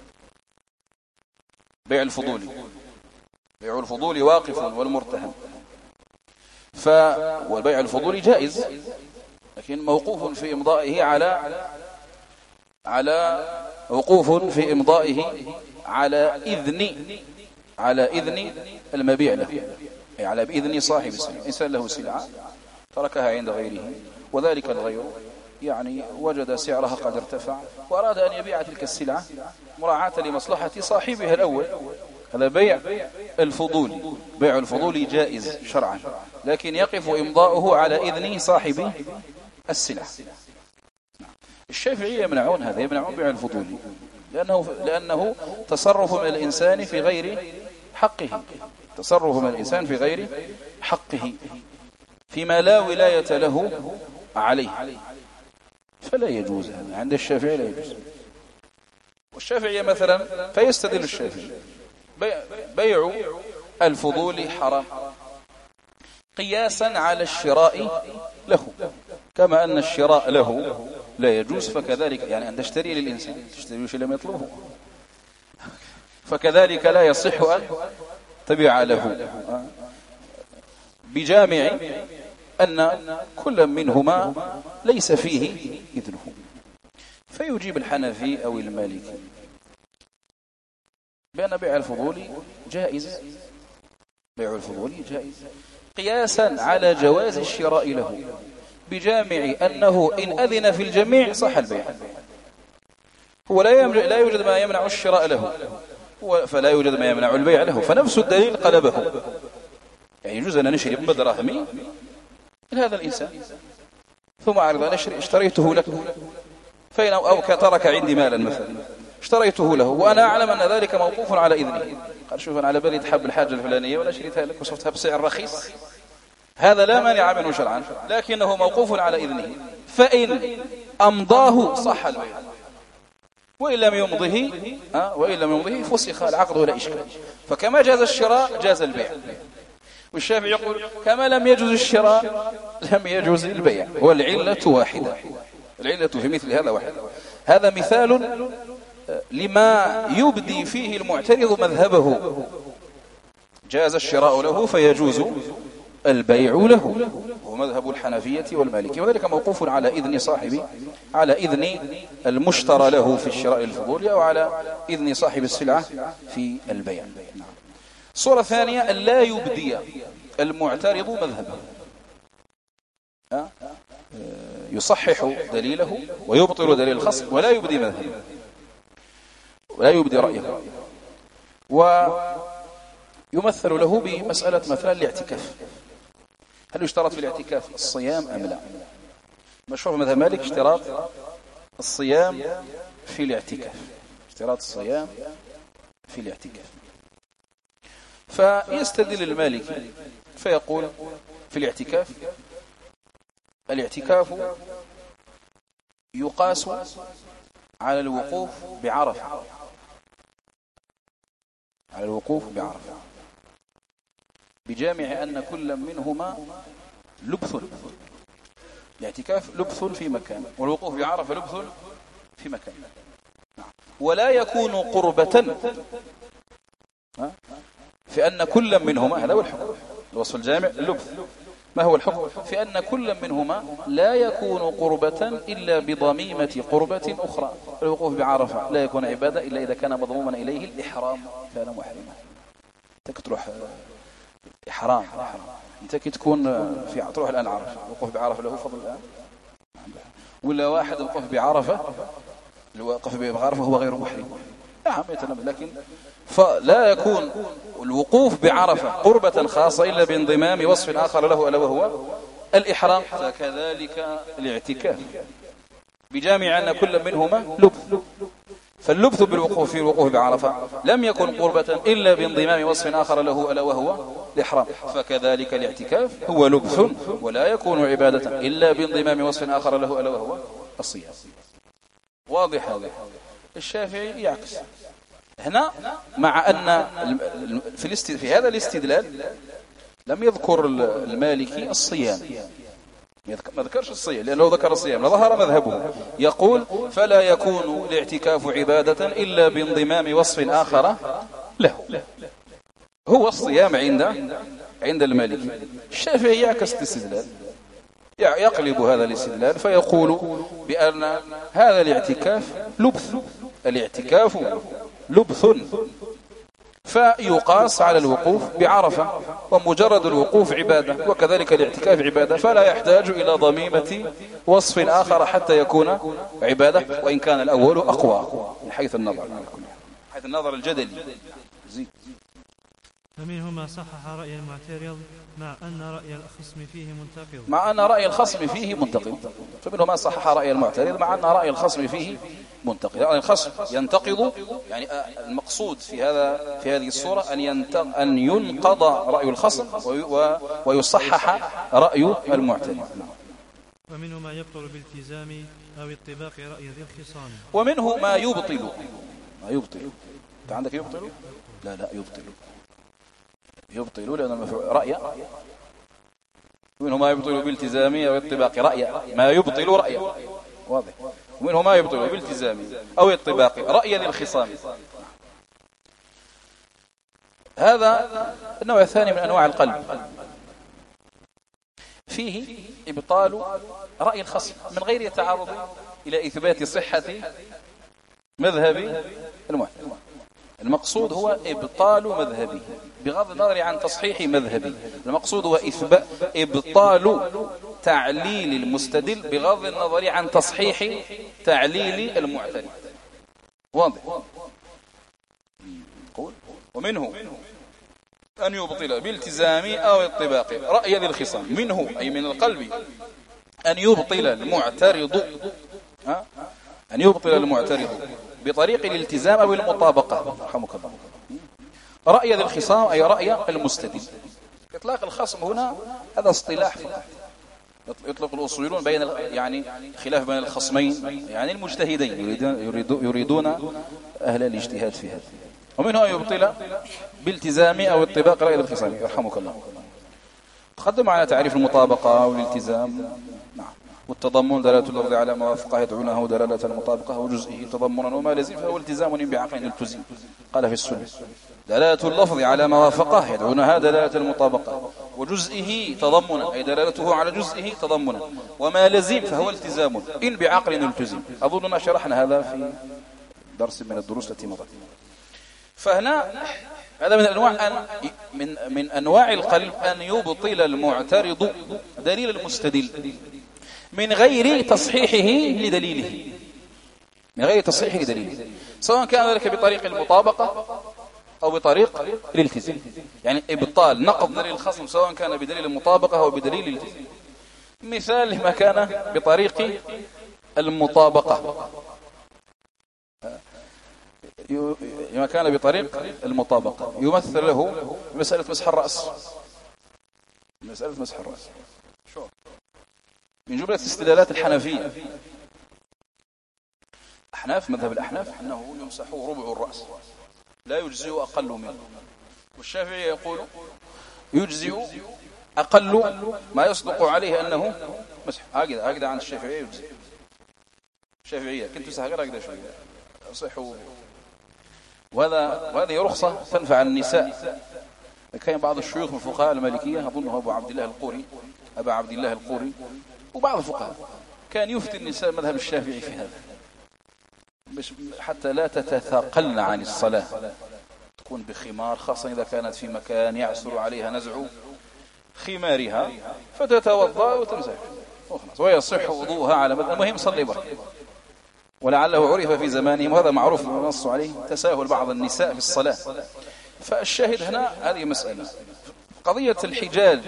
S1: بيع الفضولي واقف والمرتهن، والبيع الفضولي جائز، لكن موقوف في إمضائه على إذن المبيع له، أي على بإذن صاحب السلعة. إنسان له سلعة تركها عند غيره، وذلك الغير يعني وجد سعرها قد ارتفع وأراد أن يبيع تلك السلعة مراعاة لمصلحة صاحبها الأول، هذا بيع الفضولي. بيع الفضولي جائز شرعا، لكن يقف إمضاؤه على إذن صاحب السلعة. الشافعية يمنعون هذا، يمنعون بيع الفضولي لأنه تصرف من الإنسان في غير حقه، تصرف من الإنسان في غير حقه فيما لا ولاية له عليه، فلا يجوز هذا عند الشافعي، لا يجوز. والشافعية مثلا فيستدل الشافعي بيع الفضول حرام قياسا على الشراء له، كما أن الشراء له لا يجوز، فكذلك يعني أن تشتري للإنسان تشتري شيء لم يطلبه، فكذلك لا يصح أن تبيع له، بجامع أن كل منهما ليس فيه إذنه. فيجيب الحنفي أو المالكي بأن بيع الفضول جائز، بيع الفضول جائز قياسا على جواز الشراء له، بجامع أنه إن أذن في الجميع صح البيع، هو لا يوجد ما يمنع الشراء له، فلا يوجد ما يمنع البيع له، فنفس الدليل قلبه، يعني يجوز أن نشري بدراهمي لهذا الإنسان، ثم أعرض أن اشتريته لك، فإن أو ترك عندي مالا مثلا اشتريته له وأنا أعلم أن ذلك موقوف على إذنه، قال شوف أنا على بالي تحب الحاجة الفلانية وأنا شريتها لك وصفتها بسعر رخيص، هذا لا مانع منه شرعا، لكنه موقوف على إذنه، فإن أمضاه صح البيع، وإن لم يمضه فسخ العقد ولا إشكال. فكما جاز الشراء جاز البيع. والشافعي يقول كما لم يجوز الشراء لم يجوز البيع، والعلة واحدة، العلة في مثل هذا واحدة. هذا مثال لما يبدي فيه المعترض مذهبه، جاز الشراء له فيجوز البيع له، هو مذهب الحنفية والمالكية، وذلك موقوف على إذن صاحب، على إذن المشترى له في الشراء الفضول أو على إذن صاحب السلعة في البيع. الصورة الثانية أن لا يبدي المعترض مذهبه، يصحح دليله ويبطل دليل الخصم ولا يبدي مذهبه ولا يبدي رأيه. ويمثل له بمسألة مثلا الاعتكاف، هل يشترط في الاعتكاف الصيام أم لا؟ مشروع مذهب مالك اشتراط الصيام في الاعتكاف، اشتراط الصيام في الاعتكاف. فيستدل المالكي فيقول في الاعتكاف يقاس على الوقوف بعرفة، على الوقوف بعرفة، بجامع أن كل منهما لبث، الاعتكاف لبث في مكان والوقوف بعرفة لبث في مكان، ولا يكون قربة، في أن كل منهما، هذا هو الحكم الوصف الجامع اللبث. ما هو الحكم؟ في أن كل منهما لا يكون قربة إلا بضميمة قربة أخرى. الوقوف بعرفة لا يكون عبادة إلا إذا كان مضموما إليه الإحرام، كان محرما. أنت تروح إحرام، أنت كي تكون تروح الآن عرفة، الوقوف بعرفة له فضل الآن، ولا واحد الوقوف بعرفة هو غير محرم، نعم يتنبه، لكن فلا يكون الوقوف بعرفة قربة خاصة إلا بانضمام وصف آخر له ألا وهو الإحرام. فكذلك الاعتكاف بجامع أن كل منهما لبث، فاللبث بالوقوف في الوقوف بعرفة لم يكن قربة إلا بانضمام وصف آخر له ألا وهو الإحرام، فكذلك الاعتكاف هو لبث ولا يكون عبادة إلا بانضمام وصف آخر له ألا وهو الصيام. واضح هذا؟ الشافعي يعكس هنا، مع أن في هذا الاستدلال لم يذكر المالكي الصيام، ما ذكرش الصيام، لأنه ذكر الصيام لظهر مذهبه، يقول فلا يكون الاعتكاف عبادة إلا بانضمام وصف آخر له، هو الصيام عند المالكي. الشافعي يعكس الاستدلال، يقلب هذا الاستدلال فيقول بأن هذا الاعتكاف لبث، الاعتكاف لبث، فيقاس على الوقوف بعرفة، ومجرد الوقوف عبادة، وكذلك الاعتكاف عبادة، فلا يحتاج إلى ضميمة وصف آخر حتى يكون عبادة، وإن كان الأول أقوى من حيث النظر، حيث النظر الجدلي.
S2: فمنهما صحح رأي المعترض مع أن رأي الخصم فيه منتقض، فمنهما صحح رأي المعترض مع أن رأي الخصم فيه منتقض. يعني الخصم ينتقض، يعني المقصود في هذه الصورة أن ينقض رأي الخصم ويصحح رأي المعترض. ومنه ما يبطل بالتزام أو اتباق رأي ذي الخصام،
S1: ومنه ما يبطل. أنت عندك يبطل؟ لا يبطل لأن المفعول رأي، ومنه ما يبطل بالتزام أو اتباق رأي، ما يبطل رأي، واضح. ومنه ما يبطل بالتزام أو اتباق رأي للخصام. هذا النوع الثاني من أنواع القلب، فيه إبطال رأي الخصم من غير يتعرض إلى إثبات صحة مذهب المعترض. المقصود هو إبطال مذهبه بغض النظر عن تصحيح مذهبه، المقصود هو إبطال تعليل المستدل بغض النظر عن تصحيح تعليل المعترض. واضح. ومنه أن يبطل بالتزام أو الطباق رأي ذي الخصام منه أي من القلب أن يبطل المعترض بطريق الالتزام أو المطابقة رحمك الله. رأي ذي الخصام أي رأي المستدل. إطلاق الخصم هنا هذا اصطلاح فقط يطلق الأصوليون بين يعني خلاف بين الخصمين يعني المجتهدين يريدون أهل الاجتهاد في هذا. ومنه أن يبطل بالتزام أو الطباق رأي ذي الخصام يرحمك الله. تقدم معنا تعريف المطابقة والالتزام. نعم. والتضمن دلالة اللفظ على ما وافقه يدعونه دلالة المطابقة وجزئه تضمنا وما لزم فهو التزام بعقل التزم. قال في السنة دلالة اللفظ على ما وافقه يدعونها دلالة المطابقة وجزئه تضمنا أي دلالته على جزئه تضمنا وما لزم فهو التزام إن بعقل التزم. أظننا شرحنا هذا في درس من الدروس التي مضت. فهنا هذا من أنواع من أنواع القلب أن يبطل المعترض دليل المستدل من غير تصحيحه لدليله سواء كان ذلك بطريق المطابقة أو بطريق الالتزام. يعني إبطال نقض دليل الخصم سواء كان بدليل المطابقة أو بدليل الالتزام. مثال لما كان بطريق المطابقة لما كان بطريق المطابقة يمثل له مسألة مسح الرأس. من جملة استدلالات الحنفية مذهب الأحناف أنه يمسح ربع الرأس لا يجزئ أقل منه. والشافعي يقول يجزئ أقل ما يصدق عليه أنه مسح. هكذا عن الشافعية يجزئ. الشافعية كنت مسح هكذا شوية صحوا. وهذه رخصة تنفع النساء. كان بعض الشيوخ من الفقهاء المالكية أظنه أبا عبد الله القوري وبعض الفقهاء كان يفتي النساء مذهب الشافعي في هذا حتى لا تتثاقلن عن الصلاة تكون بخمار خاصة إذا كانت في مكان يعسر عليها نزع خمارها فتتوضأ وتمسح ويصح وضوءها على مذهب. المهم صلي بركة. ولعله عرف في زمانهم وهذا معروف نص عليه تساهل بعض النساء في الصلاة. فالشاهد هنا هذه مسألة قضية الحجاج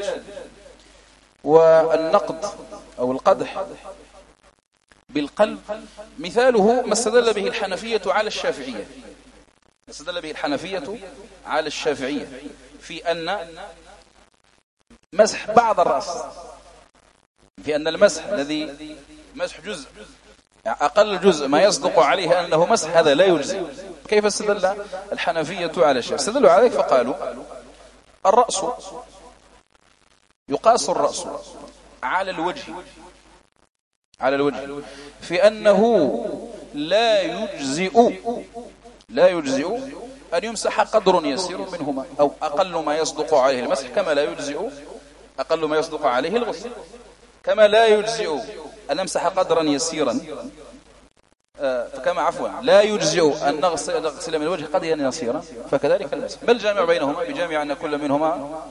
S1: والنقد أو القدح بالقلب مثاله ما استدل به الحنفية على الشافعية في أن مسح بعض الرأس في أن المسح الذي مسح جزء أقل جزء ما يصدق عليه أنه مسح هذا لا يجزي. كيف استدل الحنفية على الشافعية؟ استدلوا عليه فقالوا الرأس يقاس الرأس على الوجه في أنه لا يجزئ أن يمسح قدر يسير منهما أو أقل ما يصدق عليه المسح كما لا يجزئ أقل ما يصدق عليه الغسل كما لا يجزئ أن نمسح قدرا يسيرا لا يجزئ أن نغسل من الوجه قدرا يسيرا فكذلك المسح. ما الجامع بينهما؟ بجامع أن كل منهما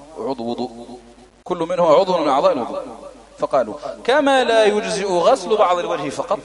S1: عضو من أعضاء الوضوء. فقالوا كما لا يجزئ غسل بعض الوجه فقط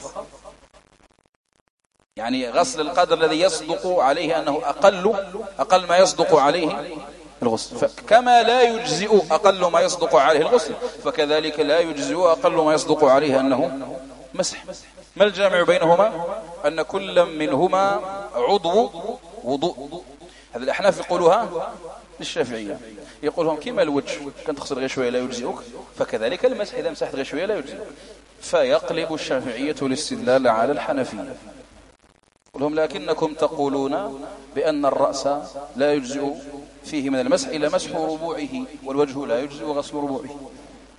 S1: يعني غسل القدر الذي يصدق عليه أنه أقل ما يصدق عليه الغسل كما لا يجزئ أقل ما يصدق عليه الغسل فكذلك لا يجزئ أقل ما يصدق عليه أنه مسح. ما الجامع بينهما؟ أن كل منهما عضو وضوء. هذا الأحناف يقولها للشافعية يقولهم كما الوجه كان تغسل غير شوية لا يجزئك فكذلك المسح إذا مسحت غير شوية لا يجزئك. فيقلب الشافعية الاستدلال على الحنفية يقولهم لكنكم تقولون بأن الرأس لا يجزئ فيه من المسح إلا مسح ربوعه والوجه لا يجزئ غسل ربوعه.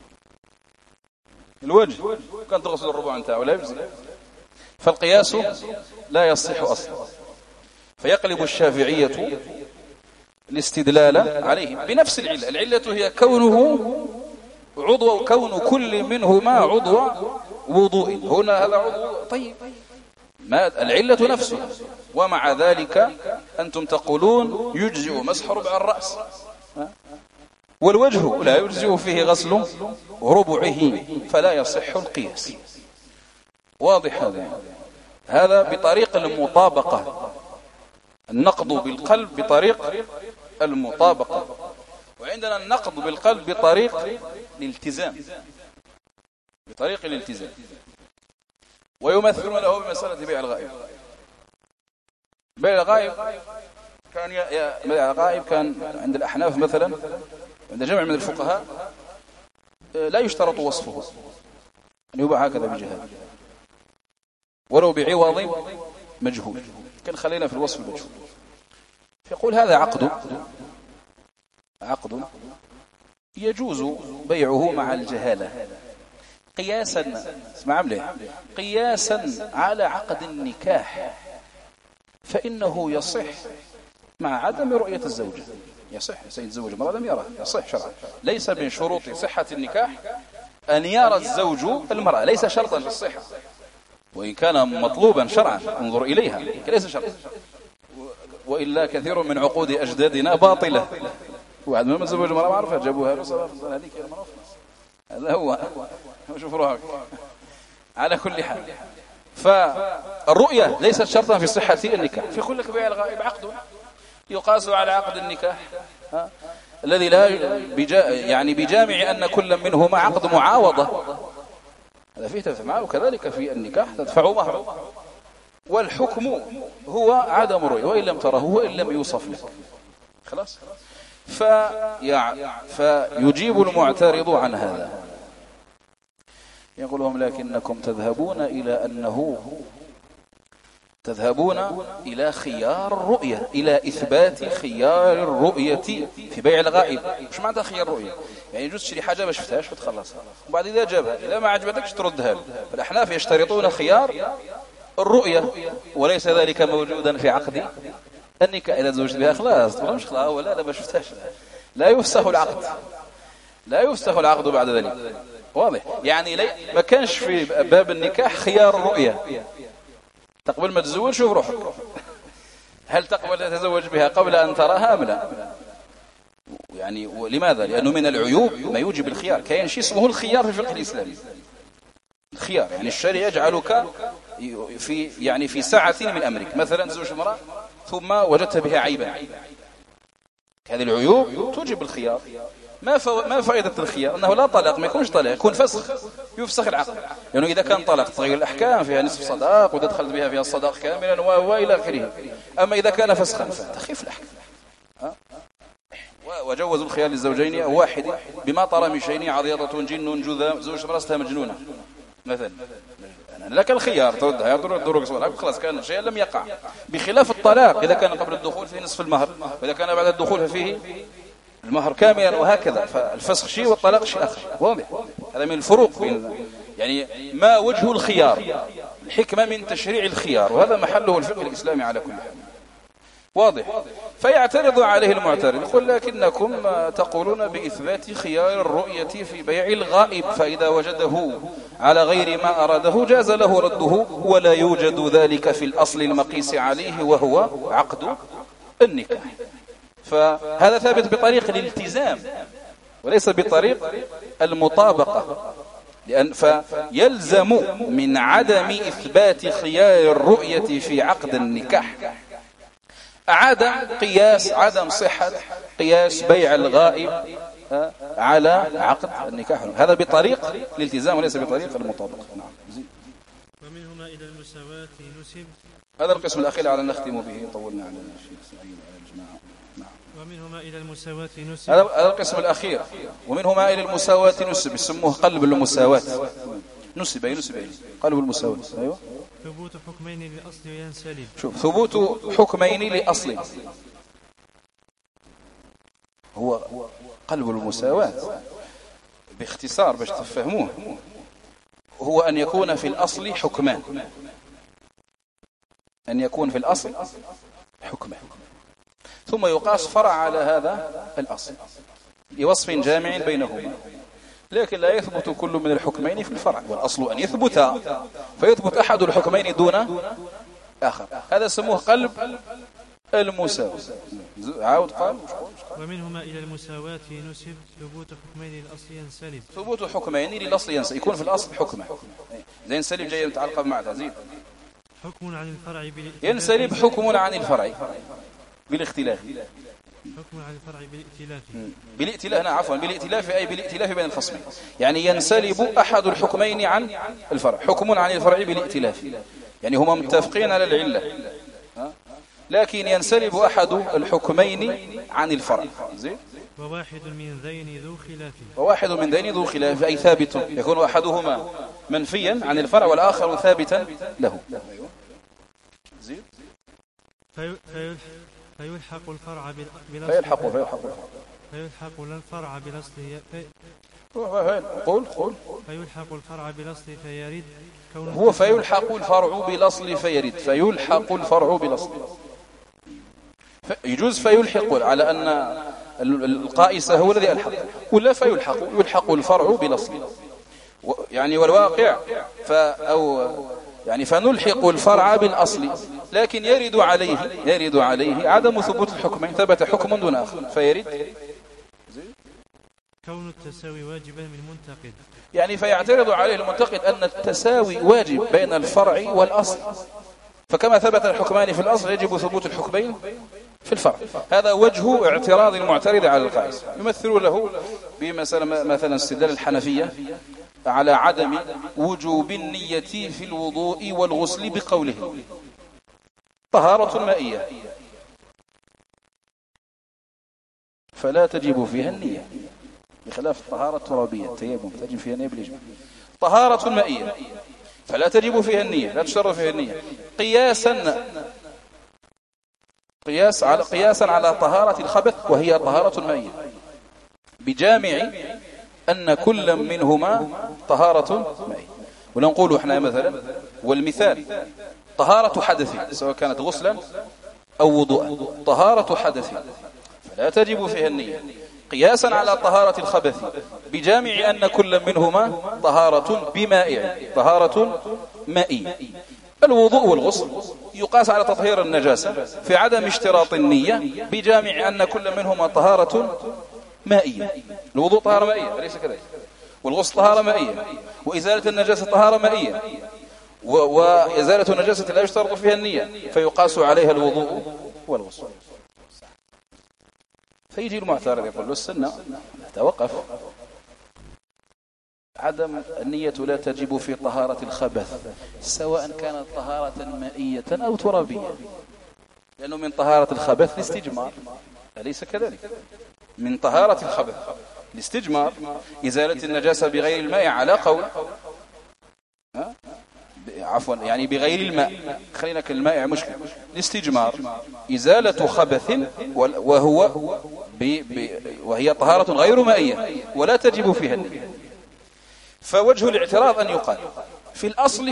S1: الوجه كان تغسل الربوع انتهى ولا يجزئ فالقياس لا يصح أصلا. فيقلب الشافعية الاستدلال عليه بنفس العلة هي كونه عضو كون كل منهما عضو وضوء. هنا هذا عضو طيب ما العلة نفسها ومع ذلك أنتم تقولون يجزئ مسح ربع الرأس والوجه لا يجزئ فيه غسل ربعه فلا يصح القياس. واضح هذا بطريق المطابقة النقض بالقلب بطريق المطابقة فعندنا النقض بالقلب بطريق الالتزام، بطريق الالتزام. ويمثلون له بمسألة بيع الغائب. بيع الغائب كان بيع الغائب كان عند الأحناف مثلا، عند جمع من الفقهاء لا يشترط وصفه أن يباع هكذا بجهاد ولو بعوض مجهول، كان خلينا في الوصف المجهول. فيقول هذا عقد يجوز بيعه مع الجهالة قياسا، اسمع مليح، قياسا على عقد النكاح، فإنه يصح مع عدم رؤية الزوجة. يصح سيتزوج امرأة لم يرها، يصح شرعا. ليس من شروط صحة النكاح أن يرى الزوج المرأة، ليس شرطا في الصحة، وإن كان مطلوبا شرعا انظر إليها، ليس شرطا. وإلا كثير من عقود أجدادنا باطلة. واحد منهم تزوج امرأة معروفة جابوها له هذيك المعروفة، هذا هو شوف روحك. على كل حال، فالرؤية ليست شرطا في صحة النكاح. في يقول لك بيع الغائب عقد يقاس على عقد النكاح الذي لا يعني بجامع أن كل منهما عقد معاوضة، هذا فيه تفهم. وكذلك في النكاح تدفع مهر، والحكم هو عدم الرؤية وإن لم تره وإن لم يوصف لك، خلاص. فيجيب المعترض عن هذا، يقول لهم لكنكم تذهبون إلى خيار الرؤية، إلى إثبات خيار الرؤية في بيع الغائب. مش معناتها خيار الرؤية يعني يجوز تشتري حاجة ما شفتهاش وتخلصها، وبعد إذا جابها إذا ما عجبتكش تردها له. فالأحناف يشترطون خيار الرؤية، وليس ذلك موجودا في عقد النكاح. إذا تزوجت بها خلاص، تقول مش خلاص ولا لا ما شفتهاش، لا يفسخ العقد، لا يفسخ العقد بعد ذلك. واضح يعني ما كانش في باب النكاح خيار الرؤية. تقبل ما تزوج شوف روحك، هل تقبل تتزوج بها قبل أن تراها أم لا؟ يعني لماذا؟ لأنه من العيوب ما يوجب الخيار. كاين شيء اسمه الخيار في الفقه الإسلامي. الخيار يعني الشريعة يجعلك في ساعة من أمرك، مثلا تزوج امرأة ثم وجدت بها عيبا، هذه العيوب توجب الخيار. ما فائدة الخيار؟ أنه لا طلاق، ما يكونش طلاق، يكون فسخ، يفسخ العقد. لأنه يعني إذا كان طلاق تغير الأحكام، فيها نصف صداق وتدخل بها فيها الصداق كاملا وإلى آخره. أما إذا كان فسخا فتخف الأحكام. وجوزوا الخيار للزوجين أو واحد بما طرى من شيء عضيضة جن جذام، زوج رأستها مجنونة مثلا، لك الخيار تردها يضرك صلاك خلاص، كان شيء لم يقع. بخلاف الطلاق إذا كان قبل الدخول فيه نصف المهر، وإذا كان بعد الدخول ففيه المهر كاملا، وهكذا. فالفسخ شيء والطلاق شيء آخر. واضح؟ هذا من الفروق بين يعني ما وجه الخيار، الحكمة من تشريع الخيار، وهذا محله الفقه الإسلامي على كل حال. واضح؟ فيعترض عليه المعترض، يقول لكنكم تقولون بإثبات خيار الرؤية في بيع الغائب، فإذا وجده على غير ما أراده جاز له رده، ولا يوجد ذلك في الأصل المقيس عليه وهو عقد النكاح. فهذا ثابت بطريق الالتزام وليس بطريق المطابقة، فيلزم من عدم إثبات خيار الرؤية في عقد النكاح عدم صحة قياس بيع الغائب على عقد النكاح. هذا بطريق الالتزام وليس بطريق المطابقة. نعم.
S2: ومنهما إلى المساواة نسب.
S1: هذا القسم الأخير على نختم به، طولنا على الشيخ سعيد على الجماعة.
S2: ومنهما إلى المساواة نسب.
S1: هذا القسم الأخير. ومنهما إلى المساواة نسب، يسموه قلب المساواة. نسب قلب المساواة. أيوة.
S2: ثبوت حكمين لأصل ينسلب.
S1: شوف، ثبوت حكمين لأصل هو قلب المساواة. باختصار باش تفهموه، هو أن يكون في الأصل حكمان، أن يكون في الأصل حكمان، ثم يقاس فرع على هذا الأصل لوصف جامع بينهما، لكن لا يثبت كل من الحكمين في الفرع، والأصل أن يثبت، فيثبت أحد الحكمين دون آخر. هذا سموه قلب المساواة. عاود قال.
S2: ومنهما إلى المساواة نسب ثبوت حكمين للأصل ينسلب.
S1: ثبوت حكمين للأصل ينسلب، يكون في الأصل حكمة زي ينسلب جاي متعلقة مع تزيد.
S2: حكم عن الفرع
S1: ينسلب حكم عن الفرع بالاختلاف.
S2: حكم على الفرع بالائتلاف.
S1: بالائتلاف، عفوا، بالائتلاف أي بالائتلاف بين الخصمين، يعني ينسلب أحد الحكمين عن الفرع. حكم عن الفرع بالائتلاف، يعني هما متفقين على العلة لكن ينسلب أحد الحكمين عن الفرع. زين.
S2: وواحد من ذين ذو خلاف.
S1: وواحد من ذين ذو خلاف أي ثابت، يكون أحدهما منفيا عن الفرع والآخر ثابتا له. زين.
S2: فيلحق الفرع بالأصل.
S1: فيلحق
S2: الفرع بالأصل.
S1: قول.
S2: فيلحق الفرع بالأصل فيرد كونه.
S1: هو فيلحق الفرع بالأصل فيرد. فيلحق الفرع بالأصل. يجوز فيلحق على أن القائس هو الذي ألحق، ولا يلحق الفرع بالأصل. يعني والواقع فنلحق الفرع بالأصل، لكن يرد عليه عدم ثبوت الحكمين، ثبت حكم دون آخر فيرد
S2: كون التساوي واجبا من منتقد.
S1: يعني فيعترض عليه المنتقد أن التساوي واجب بين الفرع والأصل، فكما ثبت الحكمان في الأصل يجب ثبوت الحكمين في الفرع. هذا وجه اعتراض المعترض على القائس. يمثل له مثلا استدلال الحنفية على عدم وجوب النية في الوضوء والغسل بقوله طهارة مائية فلا تجب فيها النية، بخلاف الطهارة الترابية التيمم تجب فيها النية بالإجماع. طهارة مائية فلا تجب فيها النية، لا تشترط فيها النية، قياسا على طهارة الخبث وهي طهارة مائية، بجامع أن كل منهما طهارة مائية. ونقول احنا مثلا، والمثال طهارة حدث سواء كانت غسلا أو وضوءا، طهارة حدث فلا تجب فيها النية، قياسا على طهارة الخبث بجامع أن كل منهما طهارة بمائع، طهارة مائية. الوضوء والغسل يقاس على تطهير النجاسة في عدم اشتراط النية بجامع أن كل منهما طهارة مائية. الوضوء طهارة مائية أليس كذلك؟ والغسل طهارة مائية، وإزالة النجاسة طهارة مائية، وإزالة النجاسة لا يشترط فيها النية فيقاس عليها الوضوء والغسل. فيجي المعترض يقول له السنة توقف، عدم النية لا تجب في طهارة الخبث سواء كانت طهارة مائية أو ترابية، لأنه من طهارة الخبث الاستجمار أليس كذلك؟ من طهارة الخبث الاستجمار، إزالة النجاسة بغير الماء على قول، عفوا يعني بغير الماء، خلينا كالماء مشكل، الاستجمار إزالة خبث وهي طهارة غير مائية ولا تجب فيها النية. فوجه الاعتراض أن يقال في الأصل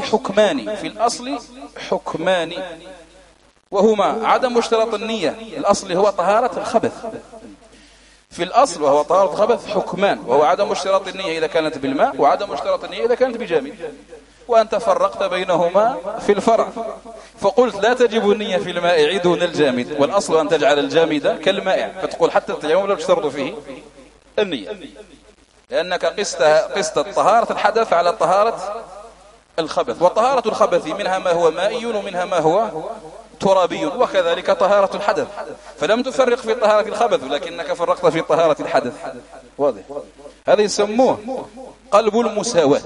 S1: حكمان، وهما عدم اشتراط النية، الأصل هو طهارة الخبث، في الأصل وهو طهارة الخبث حكمان، وهو عدم اشتراط النية إذا كانت بالماء، وعدم اشتراط النية إذا كانت بجامد، وأنت فرقت بينهما في الفرع فقلت لا تجب النية في المائع دون الجامد، والأصل أن تجعل الجامد كالمائع، فتقول حتى التيمم لا تشترط فيه النية، لأنك قست طهارة الحدث على طهارة الخبث، وطهارة الخبث منها ما هو مائي ومنها ما هو ترابي، وكذلك طهارة الحدث، فلم تفرق في طهارة الخبث ولكنك فرقت في طهارة الحدث. واضح؟ هذا يسموه قلب المساواة.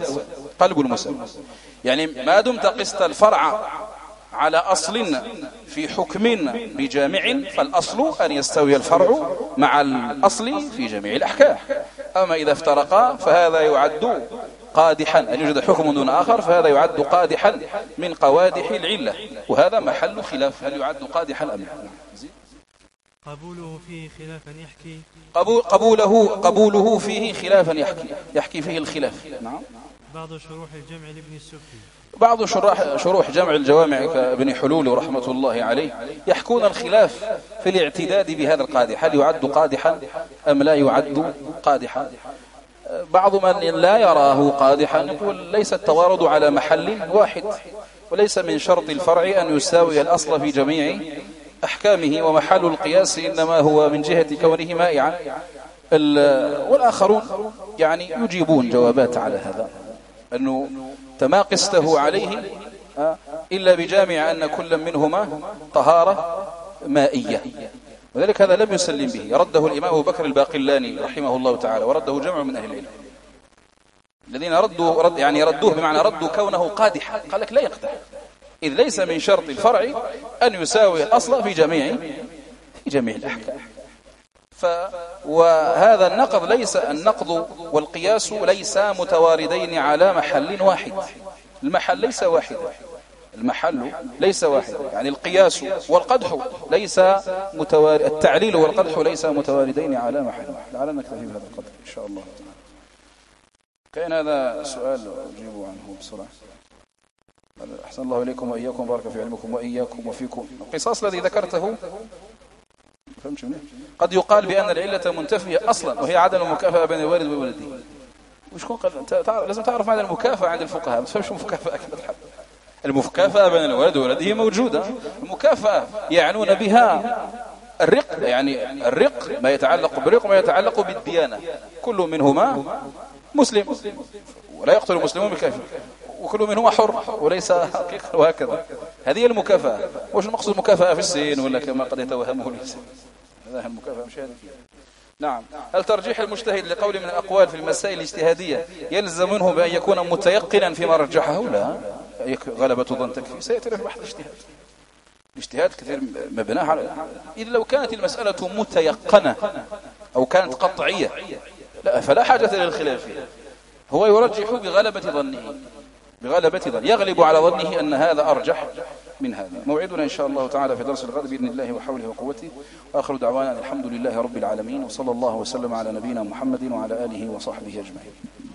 S1: يعني ما دمت قست الفرع على أصل في حكم بجامع، فالأصل أن يستوي الفرع مع الأصل في جميع الأحكام. أما إذا افترقا فهذا يعد قادحا، أن يوجد حكم دون آخر فهذا يعد قادحا من قوادح العلة، وهذا محل خلاف، هل يعد قادحا أم لا؟
S2: قبوله فيه خلافا يحكي
S1: قبوله فيه خلافا يحكي فيه الخلاف. نعم.
S2: بعض شروح الجمع لابن السبكي،
S1: بعض شروح جمع الجوامع كابن حلول رحمة الله عليه يحكون الخلاف في الاعتداد بهذا القادح، هل يعد قادحا أم لا يعد قادحا. بعض من لا يراه قادحا يقول ليس التوارد على محل واحد، وليس من شرط الفرع أن يساوي الأصل في جميع أحكامه، ومحل القياس إنما هو من جهة كونه مائعا. والآخرون يعني يجيبون جوابات على هذا، أنه ما قسته عليه إلا بجامع أن كل منهما طهارة مائية، وذلك هذا لم يسلم به، رده الإمام أبو بكر الباقلاني رحمه الله تعالى، ورده جمع من أهل العلم الذين ردوه بمعنى ردوا كونه قادحا. قال لك لا يقدح، إذ ليس من شرط الفرع أن يساوي الأصل في جميع الأحكام. وهذا النقض والقياس ليس متواردين على محل واحد. المحل ليس واحد، يعني القياس والقدح ليس متوارد، التعليل والقدح ليس متواردين على محل واحد. لعلنا نكتفي بهذا القدر إن شاء الله تعالى. كاين هذا سؤال أجيب عنه بسرعة. أحسن الله إليكم وإياكم، بارك في علمكم وإياكم وفيكم. القصاص الذي ذكرته قد يقال بأن العلة منتفية أصلا، وهي عدم المكافأة بين الوالد وولده. وشكون قال؟ لازم تعرف معنى المكافأة عند الفقهاء. ما تفهمش المكافأة كما تحب. المكافأة بين الولد وولده هي موجودة. المكافأة يعنون بها الرق، يعني الرق ما يتعلق بالرق وما يتعلق بالديانة. كل منهما مسلم ولا يقتل المسلمون بالكافر، وكل منهما حر وليس حقيقة، وهكذا. هذه المكافأة. وش المقصود المكافأة في السين ولا كما قد يتوهمه الإنسان؟ هذا المكافأة مش هذه. نعم. هل ترجيح المجتهد لقول من الأقوال في المسائل الاجتهادية يلزم منه بأن يكون متيقنا فيما رجحه؟ لا، غلبة ظن تكفي. سيأتي في بحث الاجتهاد كثير مبناه على إذا لو كانت المسألة متيقنة أو كانت قطعية لا، فلا حاجة للخلاف فيها. هو يرجح بغلبة ظنه، يغلب على ظنه أن هذا أرجح من هذا. موعدنا إن شاء الله تعالى في درس الغد بإذن الله وحوله وقوته. وآخر دعوانا الحمد لله رب العالمين، وصلى الله وسلم على نبينا محمد وعلى آله وصحبه أجمعين.